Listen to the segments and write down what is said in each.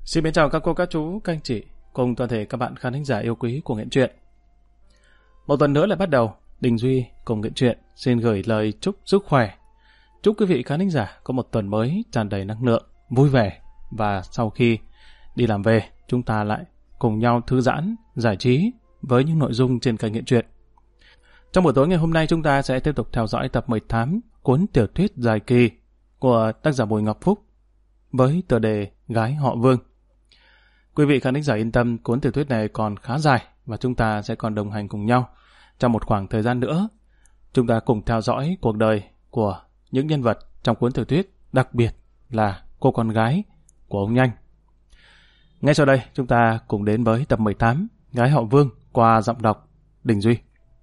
Xin mến chào các cô, các chú, các anh chị cùng toàn thể các bạn khán thính giả yêu quý của Nghiện Truyện. Một tuần nữa lại bắt đầu, Đình Duy cùng Nghiện Truyện xin gửi lời chúc sức khỏe. Chúc quý vị khán thính giả có một tuần mới tràn đầy năng lượng, vui vẻ, và sau khi đi làm về, chúng ta lại cùng nhau thư giãn, giải trí với những nội dung trên kênh Nghiện Truyện. Trong buổi tối ngày hôm nay, chúng ta sẽ tiếp tục theo dõi tập 18 cuốn tiểu thuyết dài kỳ của tác giả Bùi Ngọc Phúc với tựa đề Gái họ Vương. Quý vị khán thính giả yên tâm, cuốn tiểu thuyết này còn khá dài và chúng ta sẽ còn đồng hành cùng nhau trong một khoảng thời gian nữa. Chúng ta cùng theo dõi cuộc đời của những nhân vật trong cuốn tiểu thuyết, đặc biệt là cô con gái của ông Nhanh. Ngay sau đây, chúng ta cùng đến với tập 18 Gái họ Vương qua giọng đọc Đình Duy.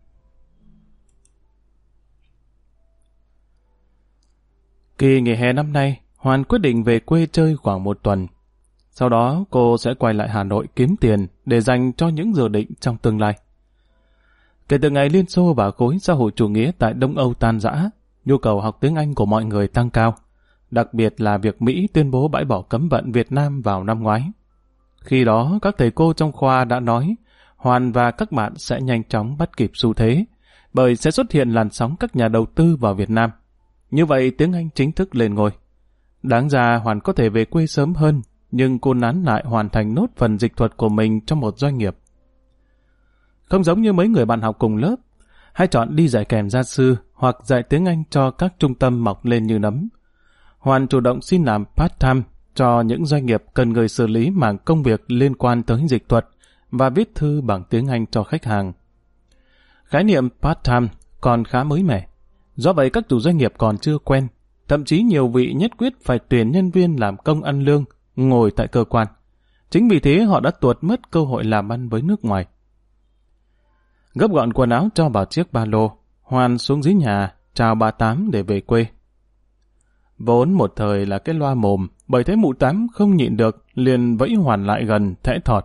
Kỳ nghỉ hè năm nay, Hoàn quyết định về quê chơi khoảng một tuần. Sau đó cô sẽ quay lại Hà Nội kiếm tiền để dành cho những dự định trong tương lai. Kể từ ngày Liên Xô và khối xã hội chủ nghĩa tại Đông Âu tan rã, nhu cầu học tiếng Anh của mọi người tăng cao, đặc biệt là việc Mỹ tuyên bố bãi bỏ cấm vận Việt Nam vào năm ngoái. Khi đó, các thầy cô trong khoa đã nói Hoàn và các bạn sẽ nhanh chóng bắt kịp xu thế, bởi sẽ xuất hiện làn sóng các nhà đầu tư vào Việt Nam. Như vậy tiếng Anh chính thức lên ngôi. Đáng ra Hoàn có thể về quê sớm hơn, nhưng cô nán lại hoàn thành nốt phần dịch thuật của mình trong một doanh nghiệp. Không giống như mấy người bạn học cùng lớp, hay chọn đi dạy kèm gia sư hoặc dạy tiếng Anh cho các trung tâm mọc lên như nấm. Hoàn chủ động xin làm part-time cho những doanh nghiệp cần người xử lý mảng công việc liên quan tới dịch thuật và viết thư bằng tiếng Anh cho khách hàng. Khái niệm part-time còn khá mới mẻ, do vậy các chủ doanh nghiệp còn chưa quen. Thậm chí nhiều vị nhất quyết phải tuyển nhân viên làm công ăn lương, ngồi tại cơ quan. Chính vì thế họ đã tuột mất cơ hội làm ăn với nước ngoài. Gấp gọn quần áo cho vào chiếc ba lô, Hoàn xuống dưới nhà, chào bà Tám để về quê. Vốn một thời là cái loa mồm, bởi thế mụ Tám không nhịn được, liền vẫy Hoàn lại gần, thẽ thọt.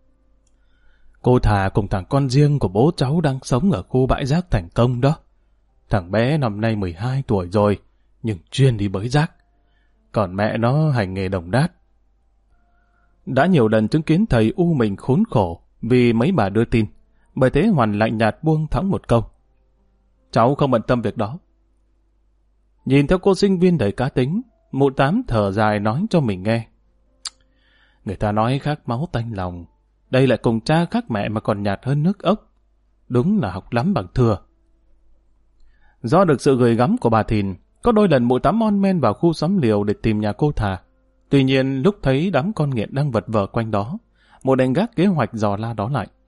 Cô thà cùng thằng con riêng của bố cháu đang sống ở khu bãi rác Thành Công đó. Thằng bé năm nay 12 tuổi rồi, nhưng chuyên đi bới rác. Còn mẹ nó hành nghề đồng đát. Đã nhiều lần chứng kiến thầy u mình khốn khổ vì mấy bà đưa tin, bởi thế Hoàn lạnh nhạt buông thõng một câu. Cháu không bận tâm việc đó. Nhìn theo cô sinh viên đầy cá tính, mụ Tám thở dài nói cho mình nghe. Người ta nói khác máu tanh lòng, đây lại cùng cha khác mẹ mà còn nhạt hơn nước ốc. Đúng là học lắm bằng thừa. Do được sự gửi gắm của bà Thìn, có đôi lần mụ Tám mon men vào khu xóm liều để tìm nhà cô thà. Tuy nhiên lúc thấy đám con nghiện đang vật vờ quanh đó, mụ đành gác kế hoạch dò la đó lại.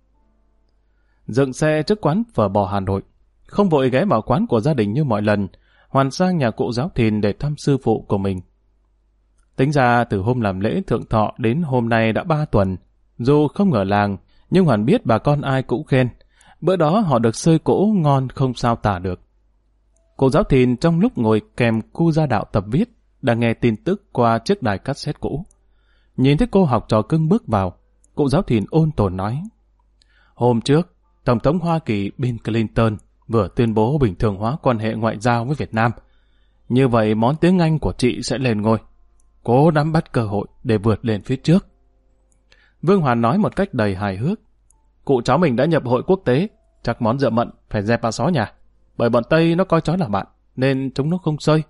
Dựng xe trước quán phở bò Hà Nội, không vội ghé vào quán của gia đình như mọi lần, Hoàn sang nhà cụ giáo Thìn để thăm sư phụ của mình. Tính ra từ hôm làm lễ thượng thọ đến hôm nay đã 3 tuần, dù không ở làng, nhưng Hoàn biết bà con ai cũng khen. Bữa đó họ được xơi cỗ ngon không sao tả được. Cụ giáo Thìn trong lúc ngồi kèm cu gia đạo tập viết, đang nghe tin tức qua chiếc đài cassette cũ. Nhìn thấy cô học trò cưng bước vào, cụ giáo Thìn ôn tồn nói. Hôm trước, Tổng thống Hoa Kỳ Bill Clinton vừa tuyên bố bình thường hóa quan hệ ngoại giao với Việt Nam. Như vậy món tiếng Anh của chị sẽ lên ngôi. Cố nắm bắt cơ hội để vượt lên phía trước. Vương Hoàn nói một cách đầy hài hước. Cụ cháu mình đã nhập hội quốc tế, chắc món rượu mận phải dẹp vào xó nhà. Bởi bọn Tây nó coi chó là bạn, nên chúng nó không xơi.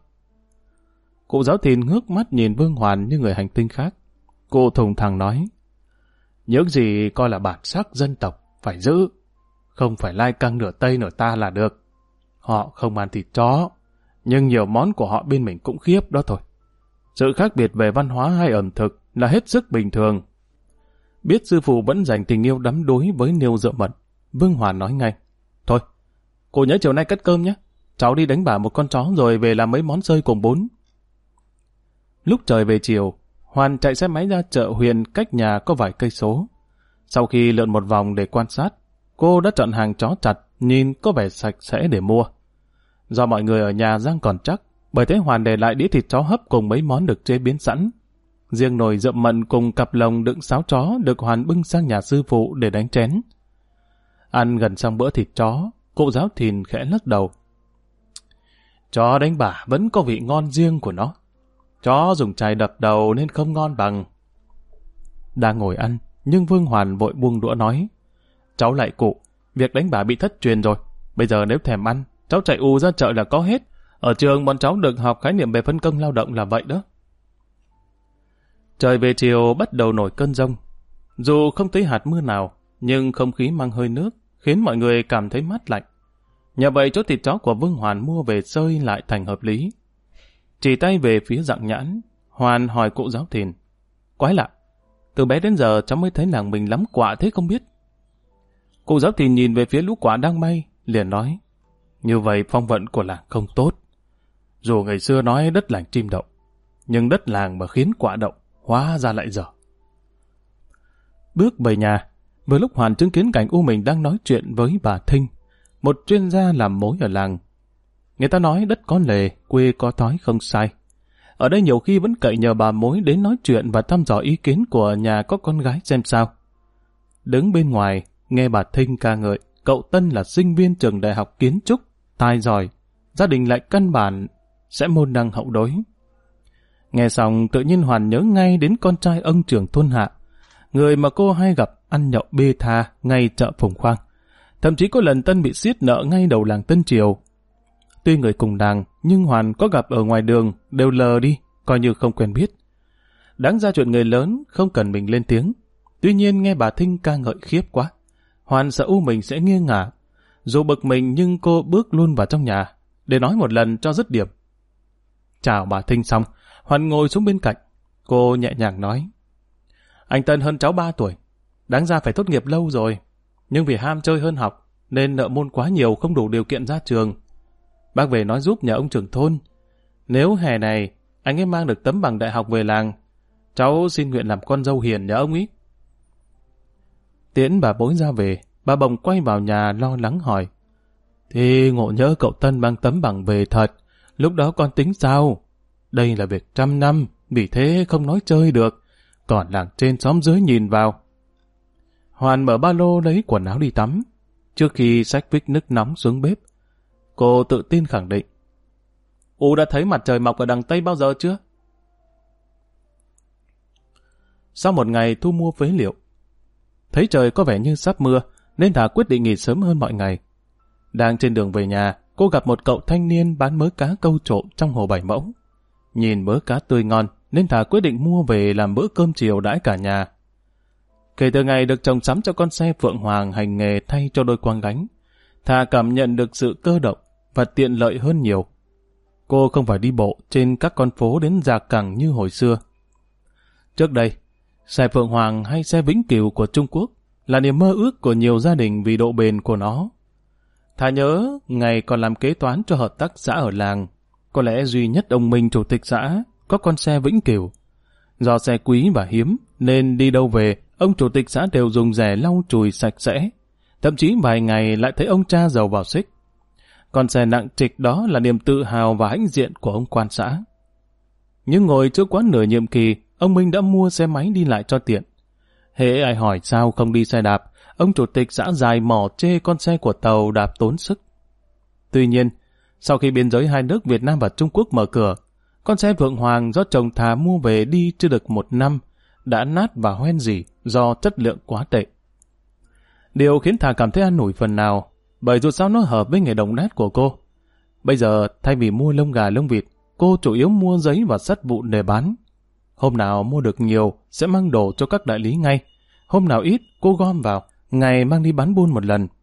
Cụ giáo Thìn ngước mắt nhìn Vương Hoàn như người hành tinh khác. Cụ thùng thẳng nói, những gì coi là bản sắc dân tộc phải giữ, không phải lai căng nửa Tây nửa ta là được. Họ không ăn thịt chó, nhưng nhiều món của họ bên mình cũng khiếp đó thôi. Sự khác biệt về văn hóa hay ẩm thực là hết sức bình thường. Biết sư phụ vẫn dành tình yêu đắm đuối với niêu rượu mận, Vương Hoàn nói ngay, thôi, cô nhớ chiều nay cất cơm nhé, cháu đi đánh bả một con chó rồi về làm mấy món xơi cùng bún. Lúc trời về chiều, Hoàn chạy xe máy ra chợ huyện cách nhà có vài cây số. Sau khi lượn một vòng để quan sát, cô đã chọn hàng chó chặt, nhìn có vẻ sạch sẽ để mua. Do mọi người ở nhà răng còn chắc, bởi thế Hoàn để lại đĩa thịt chó hấp cùng mấy món được chế biến sẵn. Riêng nồi rượu mận cùng cặp lồng đựng sáo chó được Hoàn bưng sang nhà sư phụ để đánh chén. Ăn gần xong bữa thịt chó, cụ giáo Thìn khẽ lắc đầu. Chó đánh bả vẫn có vị ngon riêng của nó. Chó dùng chày đập đầu nên không ngon bằng. đang ngồi ăn, nhưng Vương Hoàn vội buông đũa nói: cháu lại cụ, việc đánh bà bị thất truyền rồi. Bây giờ nếu thèm ăn, cháu chạy ù ra chợ là có hết. Ở trường bọn cháu được học khái niệm về phân công lao động là vậy đó. Trời về chiều bắt đầu nổi cơn giông. Dù không thấy hạt mưa nào, nhưng không khí mang hơi nước, khiến mọi người cảm thấy mát lạnh. Nhờ vậy chỗ thịt chó của Vương Hoàn mua về xơi lại thành hợp lý. Chỉ tay về phía Dặng Nhãn, Hoàn hỏi cụ giáo thìn: quái lạ, từ bé đến giờ cháu mới thấy làng mình lắm quạ thế không biết. Cụ giáo thìn nhìn về phía lũ quạ đang bay, liền nói: như vậy phong vận của làng không tốt. Dù ngày xưa nói đất làng chim đậu, nhưng đất làng mà khiến quạ đậu, hóa ra lại dở. Bước về nhà, vừa lúc Hoàn chứng kiến cảnh U mình đang nói chuyện với bà Thinh, một chuyên gia làm mối ở làng. Người ta nói đất có lề, quê có thói không sai. Ở đây nhiều khi vẫn cậy nhờ bà mối đến nói chuyện và thăm dò ý kiến của nhà có con gái xem sao. Đứng bên ngoài, nghe bà Thinh ca ngợi, cậu Tân là sinh viên trường đại học kiến trúc, tài giỏi, gia đình lại căn bản, sẽ môn đăng hậu đối. Nghe xong tự nhiên Hoàn nhớ ngay đến con trai ông trưởng thôn Hạ, người mà cô hay gặp ăn nhậu bê tha ngay chợ Phùng Khoang. Thậm chí có lần Tân bị siết nợ ngay đầu làng Tân Triều. Tuy người cùng làng, nhưng Hoàn có gặp ở ngoài đường đều lờ đi, coi như không quen biết. Đáng ra chuyện người lớn không cần mình lên tiếng. Tuy nhiên nghe bà Thinh ca ngợi khiếp quá. Hoàn sợ U mình sẽ nghiêng ngả. Dù bực mình nhưng cô bước luôn vào trong nhà để nói một lần cho dứt điểm. Chào bà Thinh xong, Hoàn ngồi xuống bên cạnh. Cô nhẹ nhàng nói: anh Tân hơn cháu 3 tuổi, đáng ra phải tốt nghiệp lâu rồi, nhưng vì ham chơi hơn học nên nợ môn quá nhiều không đủ điều kiện ra trường. Bác về nói giúp nhà ông trưởng thôn, nếu hè này anh ấy mang được tấm bằng đại học về làng, cháu xin nguyện làm con dâu hiền nhà ông ấy. Tiễn bà bối ra về, bà Bồng quay vào nhà lo lắng hỏi: thì ngộ nhỡ cậu Tân mang tấm bằng về thật, lúc đó con tính sao? Đây là việc 100 năm, vì thế không nói chơi được, còn làng trên xóm dưới nhìn vào. Hoàn mở ba lô lấy quần áo đi tắm. Trước khi xách vích nước nóng xuống bếp, cô tự tin khẳng định: U đã thấy mặt trời mọc ở đằng Tây bao giờ chưa? Sau một ngày thu mua phế liệu, thấy trời có vẻ như sắp mưa, nên Thà quyết định nghỉ sớm hơn mọi ngày. Đang trên đường về nhà, cô gặp một cậu thanh niên bán mớ cá câu trộm trong hồ 7 mẫu. Nhìn mớ cá tươi ngon, nên Thà quyết định mua về làm bữa cơm chiều đãi cả nhà. Kể từ ngày được chồng sắm cho con xe Phượng Hoàng hành nghề thay cho đôi quang gánh, Thà cảm nhận được sự cơ động và tiện lợi hơn nhiều. Cô không phải đi bộ trên các con phố đến Già Cẳng như hồi xưa. Trước đây, xe Phượng Hoàng hay xe Vĩnh Cửu của Trung Quốc là niềm mơ ước của nhiều gia đình vì độ bền của nó. Thà nhớ ngày còn làm kế toán cho hợp tác xã ở làng, có lẽ duy nhất ông Minh chủ tịch xã có con xe Vĩnh Cửu. Do xe quý và hiếm nên đi đâu về, ông chủ tịch xã đều dùng rẻ lau chùi sạch sẽ. Thậm chí vài ngày lại thấy ông cha giàu vào xích. Con xe nặng trịch đó là niềm tự hào và hãnh diện của ông quan xã. Nhưng ngồi chưa quá nửa nhiệm kỳ, ông Minh đã mua xe máy đi lại cho tiện. Hễ ai hỏi sao không đi xe đạp, ông chủ tịch xã dài mỏ chê con xe của Tàu đạp tốn sức. Tuy nhiên, sau khi biên giới hai nước Việt Nam và Trung Quốc mở cửa, con xe Phượng Hoàng do chồng Thà mua về đi chưa được 1 năm, đã nát và hoen rỉ do chất lượng quá tệ. Điều khiến Thà cảm thấy an ủi phần nào, bởi dù sao nó hợp với nghề đồng nát của cô. Bây giờ, thay vì mua lông gà lông vịt, cô chủ yếu mua giấy và sắt vụn để bán. Hôm nào mua được nhiều, sẽ mang đồ cho các đại lý ngay. Hôm nào ít, cô gom vào, ngày mang đi bán buôn một lần.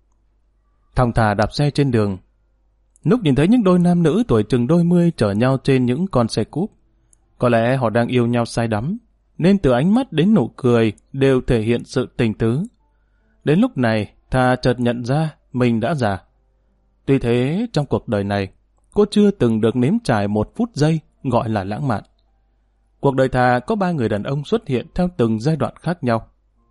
Thong thả đạp xe trên đường. Lúc nhìn thấy những đôi nam nữ tuổi chừng đôi mươi chở nhau trên những con xe cúp, có lẽ họ đang yêu nhau say đắm, nên từ ánh mắt đến nụ cười đều thể hiện sự tình tứ. Đến lúc này, Thà chợt nhận ra mình đã già. Tuy thế, trong cuộc đời này, cô chưa từng được nếm trải 1 phút giây gọi là lãng mạn. Cuộc đời Thà có 3 người đàn ông xuất hiện theo từng giai đoạn khác nhau.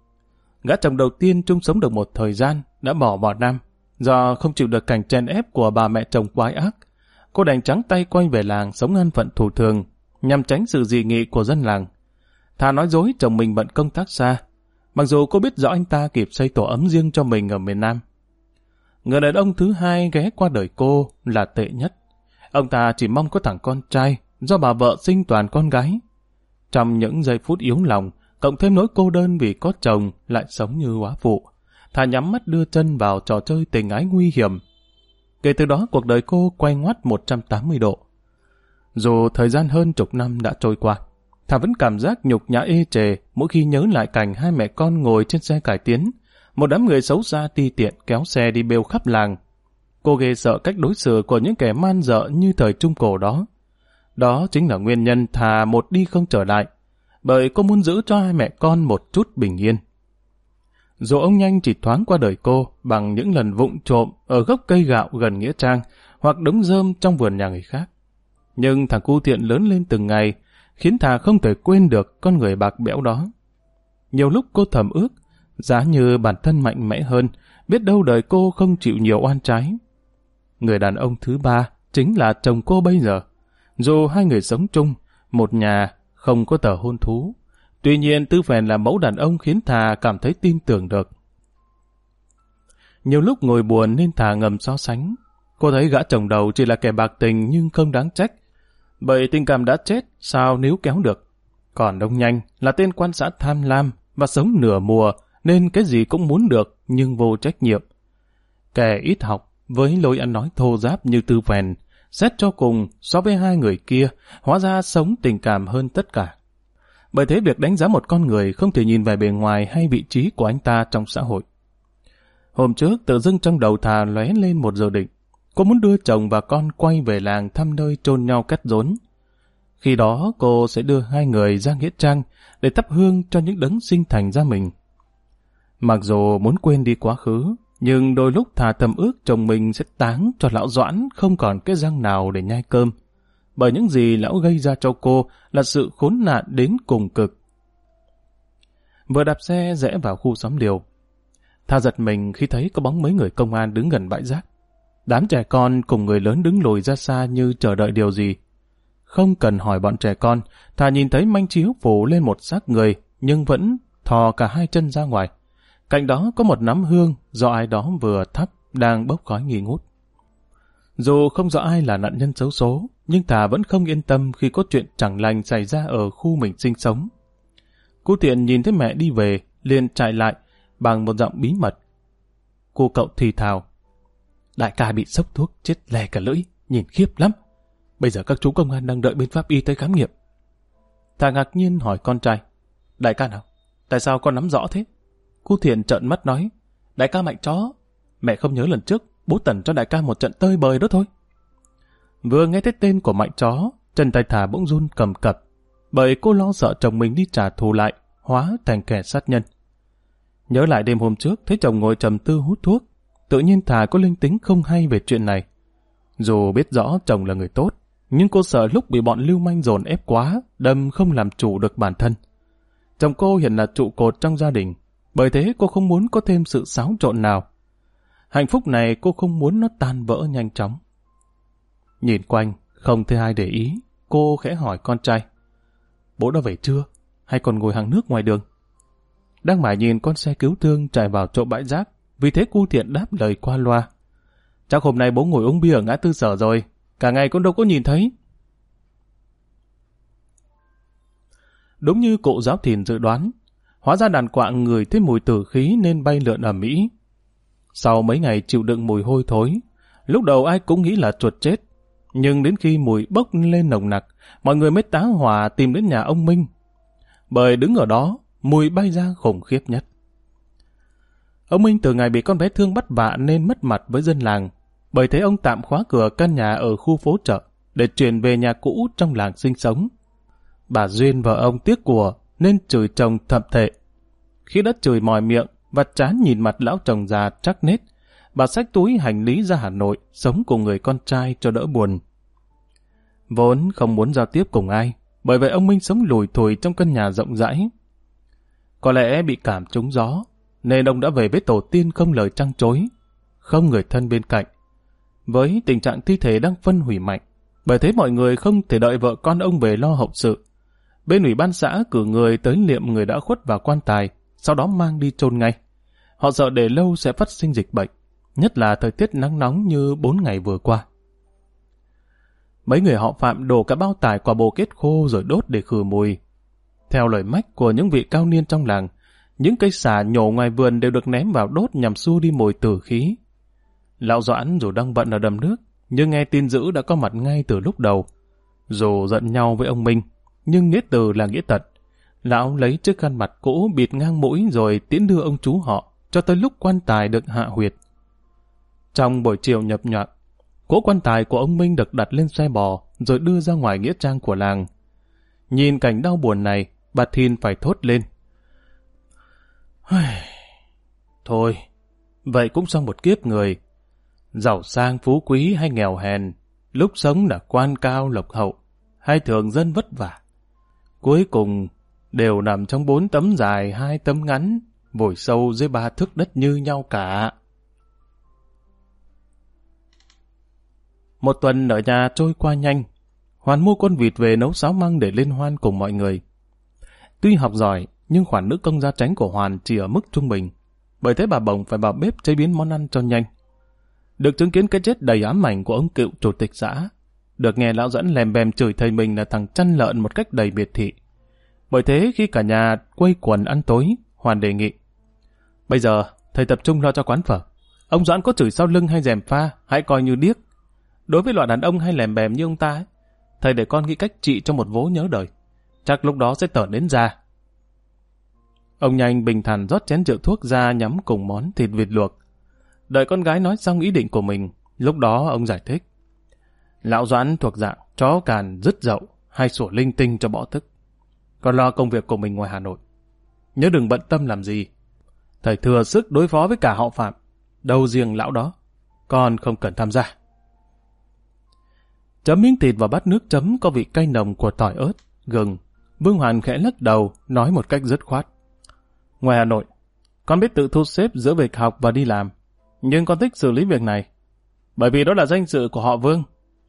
Gã chồng đầu tiên chung sống được một thời gian, đã bỏ vào Nam. Do không chịu được cảnh chèn ép của bà mẹ chồng quái ác, cô đành trắng tay quay về làng sống an phận thủ thường, nhằm tránh sự dị nghị của dân làng. Thà nói dối chồng mình bận công tác xa, mặc dù cô biết rõ anh ta kịp xây tổ ấm riêng cho mình ở miền Nam. Người đàn ông thứ hai ghé qua đời cô là tệ nhất. Ông ta chỉ mong có thằng con trai, do bà vợ sinh toàn con gái. Trong những giây phút yếu lòng, cộng thêm nỗi cô đơn vì có chồng lại sống như góa phụ. Thà nhắm mắt đưa chân vào trò chơi tình ái nguy hiểm. Kể từ đó cuộc đời cô quay ngoắt 180 độ. Dù thời gian hơn chục năm đã trôi qua, Thà vẫn cảm giác nhục nhã ê chề mỗi khi nhớ lại cảnh hai mẹ con ngồi trên xe cải tiến, một đám người xấu xa ti tiện kéo xe đi bêu khắp làng. Cô ghê sợ cách đối xử của những kẻ man dợ như thời Trung Cổ đó. Đó chính là nguyên nhân Thà một đi không trở lại, bởi cô muốn giữ cho hai mẹ con một chút bình yên. Dù ông Nhanh chỉ thoáng qua đời cô bằng những lần vụng trộm ở gốc cây gạo gần nghĩa trang hoặc đống rơm trong vườn nhà người khác, nhưng thằng cu Thiện lớn lên từng ngày, khiến Thà không thể quên được con người bạc bẽo đó. Nhiều lúc cô thầm ước, giá như bản thân mạnh mẽ hơn, biết đâu đời cô không chịu nhiều oan trái. Người đàn ông thứ ba chính là chồng cô bây giờ. Dù hai người sống chung, một nhà, không có tờ hôn thú. Tuy nhiên Tư Phèn là mẫu đàn ông khiến Thà cảm thấy tin tưởng được. Nhiều lúc ngồi buồn nên Thà ngầm so sánh. Cô thấy gã chồng đầu chỉ là kẻ bạc tình nhưng không đáng trách. Bởi tình cảm đã chết, sao níu kéo được. Còn ông Nhanh là tên quan xã tham lam và sống nửa mùa nên cái gì cũng muốn được nhưng vô trách nhiệm. Kẻ ít học với lối ăn nói thô ráp như Tư Phèn, xét cho cùng so với hai người kia, hóa ra sống tình cảm hơn tất cả. Bởi thế việc đánh giá một con người không thể nhìn về bề ngoài hay vị trí của anh ta trong xã hội. Hôm trước tự dưng trong đầu Thà lóe lên một dự định. Cô muốn đưa chồng và con quay về làng thăm nơi chôn nhau cắt rốn. Khi đó cô sẽ đưa hai người ra nghĩa trang để thắp hương cho những đấng sinh thành ra mình. Mặc dù muốn quên đi quá khứ, nhưng đôi lúc Thà thầm ước chồng mình sẽ táng cho lão Doãn không còn cái răng nào để nhai cơm. Bởi những gì lão gây ra cho cô là sự khốn nạn đến cùng cực. Vừa đạp xe rẽ vào khu xóm Điều, Thà giật mình khi thấy có bóng mấy người công an đứng gần bãi rác. Đám trẻ con cùng người lớn đứng lùi ra xa như chờ đợi điều gì. Không cần hỏi bọn trẻ con, Thà nhìn thấy manh chiếu phủ lên một xác người, nhưng vẫn thò cả hai chân ra ngoài. Cạnh đó có một nắm hương do ai đó vừa thắp đang bốc khói nghi ngút. Dù không rõ ai là nạn nhân xấu số, nhưng Thà vẫn không yên tâm khi có chuyện chẳng lành xảy ra ở khu mình sinh sống. Cô Thiện nhìn thấy mẹ đi về, liền chạy lại bằng một giọng bí mật. Cô cậu thì thào: Đại ca bị sốc thuốc chết lè cả lưỡi, nhìn khiếp lắm. Bây giờ các chú công an đang đợi bên pháp y tới khám nghiệm. Thà ngạc nhiên hỏi con trai: Đại ca nào? Tại sao con nắm rõ thế? Cô Thiện trợn mắt nói: Đại ca Mạnh Chó. Mẹ không nhớ lần trước bố tẩn cho đại ca một trận tơi bời đó thôi. Vừa nghe thấy tên của Mạnh Chó, chân tay Thà bỗng run cầm cập, bởi cô lo sợ chồng mình đi trả thù lại, hóa thành kẻ sát nhân. Nhớ lại đêm hôm trước thấy chồng ngồi trầm tư hút thuốc, tự nhiên Thà có linh tính không hay về chuyện này. Dù biết rõ chồng là người tốt, nhưng cô sợ lúc bị bọn lưu manh dồn ép quá, đâm không làm chủ được bản thân. Chồng cô hiện là trụ cột trong gia đình, bởi thế cô không muốn có thêm sự xáo trộn nào. Hạnh phúc này cô không muốn nó tan vỡ nhanh chóng. Nhìn quanh, không thấy ai để ý, cô khẽ hỏi con trai: Bố đã về chưa? Hay còn ngồi hàng nước ngoài đường? Đang mải nhìn con xe cứu thương chạy vào chỗ bãi rác, vì thế cô Thiện đáp lời qua loa: Chắc hôm nay bố ngồi uống bia ở ngã tư Sở rồi, cả ngày con đâu có nhìn thấy. Đúng như cụ Giáo Thìn dự đoán, hóa ra đàn quạng ngửi thấy mùi tử khí nên bay lượn ầm ĩ. Sau mấy ngày chịu đựng mùi hôi thối, lúc đầu ai cũng nghĩ là chuột chết, nhưng đến khi mùi bốc lên nồng nặc, mọi người mới tá hỏa tìm đến nhà ông Minh. Bởi đứng ở đó, mùi bay ra khủng khiếp nhất. Ông Minh từ ngày bị con bé Thương bắt vạ nên mất mặt với dân làng, bởi thế ông tạm khóa cửa căn nhà ở khu phố chợ để chuyển về nhà cũ trong làng sinh sống. Bà Duyên vợ ông tiếc của nên chửi chồng thậm tệ. Khi đã chửi mỏi miệng và chán nhìn mặt lão chồng già trắc nết, bà xách túi hành lý ra Hà Nội sống cùng người con trai cho đỡ buồn. Vốn không muốn giao tiếp cùng ai, bởi vậy ông Minh sống lủi thủi trong căn nhà rộng rãi. Có lẽ bị cảm trúng gió, nên ông đã về với tổ tiên không lời trăng trối, không người thân bên cạnh. Với tình trạng thi thể đang phân hủy mạnh, bởi thế mọi người không thể đợi vợ con ông về lo hậu sự. Bên ủy ban xã cử người tới liệm người đã khuất vào quan tài, sau đó mang đi chôn ngay. Họ sợ để lâu sẽ phát sinh dịch bệnh, nhất là thời tiết nắng nóng như 4 ngày vừa qua. Mấy người họ Phạm đổ cả bao tải quả bồ kết khô rồi đốt để khử mùi. Theo lời mách của những vị cao niên trong làng, những cây xả nhổ ngoài vườn đều được ném vào đốt nhằm xua đi mùi tử khí. Lão Doãn dù đang bận ở đầm nước, nhưng nghe tin dữ đã có mặt ngay từ lúc đầu. Dù giận nhau với ông Minh, nhưng nghĩa từ là nghĩa tật. Lão lấy chiếc khăn mặt cũ bịt ngang mũi rồi tiễn đưa ông chú họ, cho tới lúc quan tài được hạ huyệt. Trong buổi chiều nhập nhoạng, cỗ quan tài của ông Minh được đặt lên xe bò, rồi đưa ra ngoài nghĩa trang của làng. Nhìn cảnh đau buồn này, bà Thìn phải thốt lên. Thôi, vậy cũng xong một kiếp người. Giàu sang phú quý hay nghèo hèn, lúc sống là quan cao lộc hậu, hay thường dân vất vả. Cuối cùng đều nằm trong 4 tấm dài 2 tấm ngắn, vùi sâu dưới 3 thước đất như nhau cả. Một tuần ở nhà trôi qua nhanh. Hoàn mua con vịt về nấu sáo măng để liên hoan cùng mọi người. Tuy học giỏi, nhưng khoản nữ công gia tránh của Hoàn chỉ ở mức trung bình. Bởi thế bà Bồng phải vào bếp chế biến món ăn cho nhanh. Được chứng kiến cái chết đầy ám ảnh của ông cựu chủ tịch xã. Được nghe lão Dẫn lèm bèm chửi thầy mình là thằng chăn lợn một cách đầy biệt thị. Bởi thế khi cả nhà quây quần ăn tối, Hoàn đề nghị. Bây giờ, thầy tập trung lo cho quán phở. Ông Doãn có chửi sau lưng hay gièm pha, hãy coi như điếc. Đối với loại đàn ông hay lèm bèm như ông ta ấy, thầy để con nghĩ cách trị cho một vố nhớ đời. Chắc lúc đó sẽ tởn đến già. Ông Nhanh bình thản rót chén rượu thuốc ra nhắm cùng món thịt vịt luộc. Đợi con gái nói xong ý định của mình, lúc đó ông giải thích. Lão Doãn thuộc dạng chó càn dứt dậu hay sủa linh tinh cho bỏ tức. Còn lo công việc của mình ngoài Hà Nội. Nhớ đừng bận tâm làm gì. Thầy thừa sức đối phó với cả họ Phạm. Đâu riêng lão đó. Con không cần tham gia. Chấm miếng thịt vào bát nước chấm có vị cay nồng của tỏi ớt, gừng. Vương Hoàn khẽ lắc đầu, nói một cách dứt khoát. Ngoài Hà Nội, con biết tự thu xếp giữa việc học và đi làm. Nhưng con thích xử lý việc này. Bởi vì đó là danh dự của họ Vương.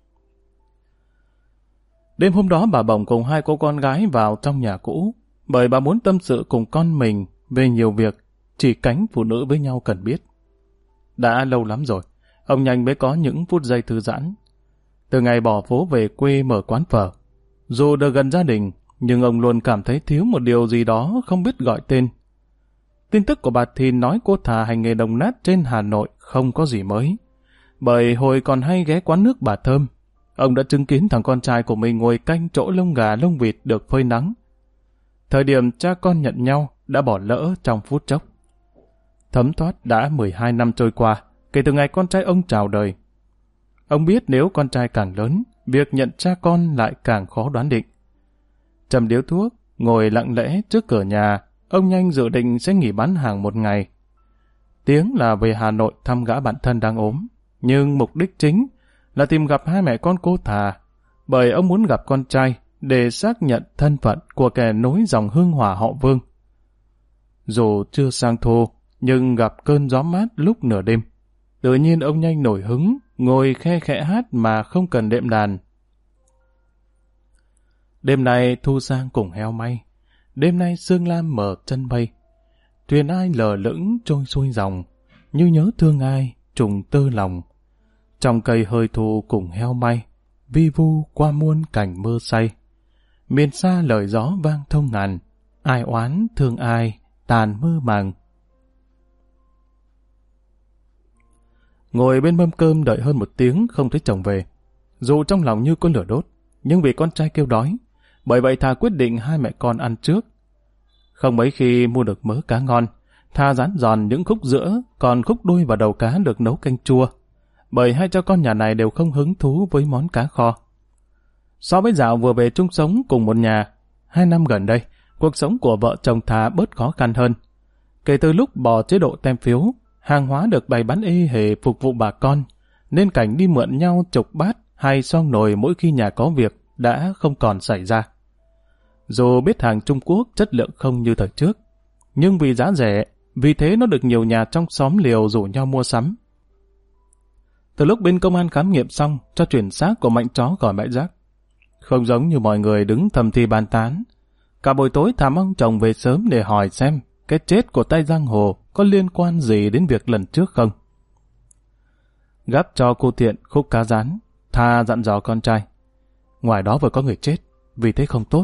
Đêm hôm đó bà Bồng cùng 2 cô con gái vào trong nhà cũ. Bởi bà muốn tâm sự cùng con mình về nhiều việc chỉ cánh phụ nữ với nhau cần biết. Đã lâu lắm rồi, ông Nhanh mới có những phút giây thư giãn. Từ ngày bỏ phố về quê mở quán phở, dù được gần gia đình, nhưng ông luôn cảm thấy thiếu một điều gì đó không biết gọi tên. Tin tức của bà Thìn nói cô Thà hành nghề đồng nát trên Hà Nội không có gì mới. Bởi hồi còn hay ghé quán nước bà Thơm, ông đã chứng kiến thằng con trai của mình ngồi canh chỗ lông gà lông vịt được phơi nắng. Thời điểm cha con nhận nhau đã bỏ lỡ trong phút chốc. Thấm thoát đã 12 năm trôi qua, kể từ ngày con trai ông chào đời. Ông biết nếu con trai càng lớn, việc nhận cha con lại càng khó đoán định. Châm điếu thuốc, ngồi lặng lẽ trước cửa nhà, ông Nhanh dự định sẽ nghỉ bán hàng một ngày. Tiếng là về Hà Nội thăm gã bạn thân đang ốm, nhưng mục đích chính là tìm gặp 2 mẹ con cô Thà, bởi ông muốn gặp con trai để xác nhận thân phận của kẻ nối dòng hương hỏa họ Vương. Dù chưa sang thu, nhưng gặp cơn gió mát lúc nửa đêm, tự nhiên ông Nhanh nổi hứng, ngồi khe khẽ hát mà không cần đệm đàn. Đêm nay thu sang cùng heo may, đêm nay sương lam mở chân mây. Thuyền ai lờ lững trôi xuôi dòng, như nhớ thương ai trùng tơ lòng. Trong cây hơi thu cùng heo may, vi vu qua muôn cảnh mơ say. Miền xa lời gió vang thông ngàn, ai oán thương ai tàn mơ màng. Ngồi bên mâm cơm đợi hơn 1 tiếng không thấy chồng về. Dù trong lòng như có lửa đốt, nhưng vì con trai kêu đói, bởi vậy Thà quyết định 2 mẹ con ăn trước. Không mấy khi mua được mớ cá ngon, Thà rán giòn những khúc giữa, còn khúc đuôi và đầu cá được nấu canh chua. Bởi 2 cha con nhà này đều không hứng thú với món cá kho. So với dạo vừa về chung sống cùng một nhà, 2 năm gần đây, cuộc sống của vợ chồng Thà bớt khó khăn hơn. Kể từ lúc bỏ chế độ tem phiếu, hàng hóa được bày bán ê hề phục vụ bà con, nên cảnh đi mượn nhau chục bát hay xong nồi mỗi khi nhà có việc đã không còn xảy ra. Dù biết hàng Trung Quốc chất lượng không như thời trước, nhưng vì giá rẻ, vì thế nó được nhiều nhà trong xóm liều rủ nhau mua sắm. Từ lúc bên công an khám nghiệm xong cho chuyển xác của Mạnh chó khỏi bãi rác, không giống như mọi người đứng thầm thì bàn tán. Cả buổi tối Thà mong chồng về sớm để hỏi xem cái chết của tay giang hồ có liên quan gì đến việc lần trước không. Gắp cho cô Thiện khúc cá rán, Thà dặn dò con trai. Ngoài đó vừa có người chết, vì thế không tốt.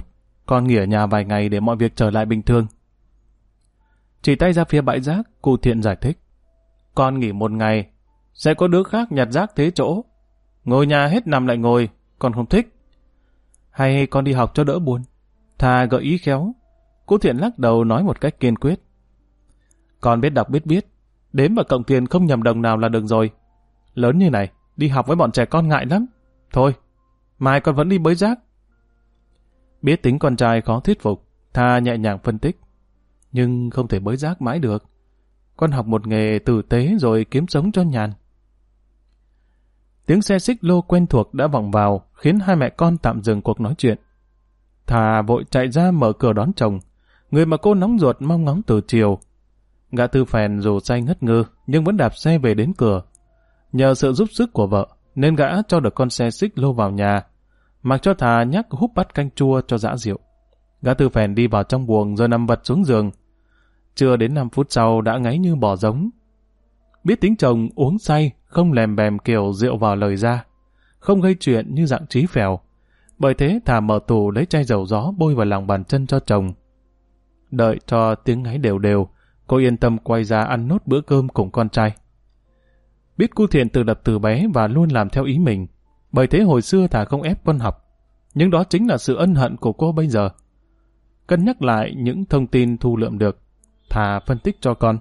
con nghỉ ở nhà vài ngày để mọi việc trở lại bình thường. Chỉ tay ra phía bãi rác, cô Thiện giải thích. Con nghỉ một ngày, sẽ có đứa khác nhặt rác thế chỗ. Ngồi nhà hết nằm lại ngồi, con không thích. Hay con đi học cho đỡ buồn. Thà gợi ý khéo. Cô Thiện lắc đầu nói một cách kiên quyết. Con biết đọc biết viết, đếm và cộng tiền không nhầm đồng nào là được rồi. Lớn như này, đi học với bọn trẻ con ngại lắm. Thôi, mai con vẫn đi bới rác. Biết tính con trai khó thuyết phục, Tha nhẹ nhàng phân tích. Nhưng không thể bới rác mãi được. Con học một nghề tử tế rồi kiếm sống cho nhàn. Tiếng xe xích lô quen thuộc đã vọng vào, khiến hai mẹ con tạm dừng cuộc nói chuyện. Thà vội chạy ra mở cửa đón chồng, người mà cô nóng ruột mong ngóng từ chiều. Gã Tư Phèn dù say ngất ngư, nhưng vẫn đạp xe về đến cửa. Nhờ sự giúp sức của vợ, nên gã cho được con xe xích lô vào nhà, mặc cho Thà nhắc húp bát canh chua cho dã rượu. Gã Tư Phèn đi vào trong buồng rồi nằm vật xuống giường. Chưa đến 5 phút sau đã ngáy như bò giống. Biết tính chồng uống say, không lèm bèm kiểu rượu vào lời ra, không gây chuyện như dạng trí phèo. Bởi thế Thà mở tủ lấy chai dầu gió bôi vào lòng bàn chân cho chồng. Đợi cho tiếng ngáy đều đều, cô yên tâm quay ra ăn nốt bữa cơm cùng con trai. Biết cô Thiện tự lập từ bé và luôn làm theo ý mình, bởi thế hồi xưa Thà không ép con học. Nhưng đó chính là sự ân hận của cô bây giờ. Cân nhắc lại những thông tin thu lượm được, Thà phân tích cho con.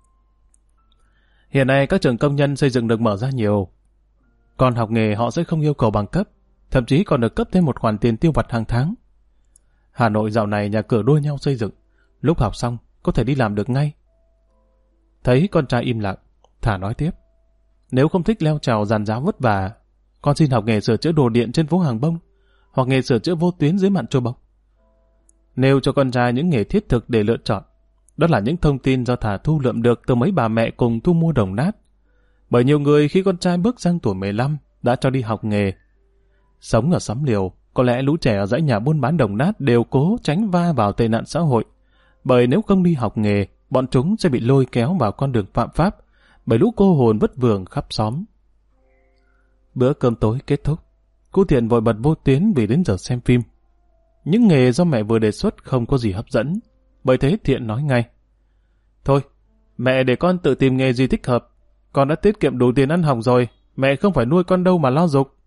Hiện nay các trường công nhân xây dựng được mở ra nhiều. Còn học nghề họ sẽ không yêu cầu bằng cấp, thậm chí còn được cấp thêm một khoản tiền tiêu vặt hàng tháng. Hà Nội dạo này nhà cửa đua nhau xây dựng, lúc học xong có thể đi làm được ngay. Thấy con trai im lặng, Thà nói tiếp. Nếu không thích leo trèo ràn ráo vất vả, con xin học nghề sửa chữa đồ điện trên phố Hàng Bông, hoặc nghề sửa chữa vô tuyến dưới mạn Châu Bộc. Nêu cho con trai những nghề thiết thực để lựa chọn. Đó là những thông tin do Thà thu lượm được từ mấy bà mẹ cùng thu mua đồng nát. Bởi nhiều người khi con trai bước sang tuổi 15 đã cho đi học nghề. Sống ở xóm liều, có lẽ lũ trẻ ở dãy nhà buôn bán đồng nát đều cố tránh va vào tệ nạn xã hội. Bởi nếu không đi học nghề, bọn chúng sẽ bị lôi kéo vào con đường phạm pháp, bởi lũ cô hồn vất vưởng khắp xóm. Bữa cơm tối kết thúc, cô Thiện vội bật vô tuyến vì đến giờ xem phim. Những nghề do mẹ vừa đề xuất không có gì hấp dẫn, bởi thế Thiện nói ngay. Thôi, mẹ để con tự tìm nghề gì thích hợp. Con đã tiết kiệm đủ tiền ăn học rồi, mẹ không phải nuôi con đâu mà lo dục.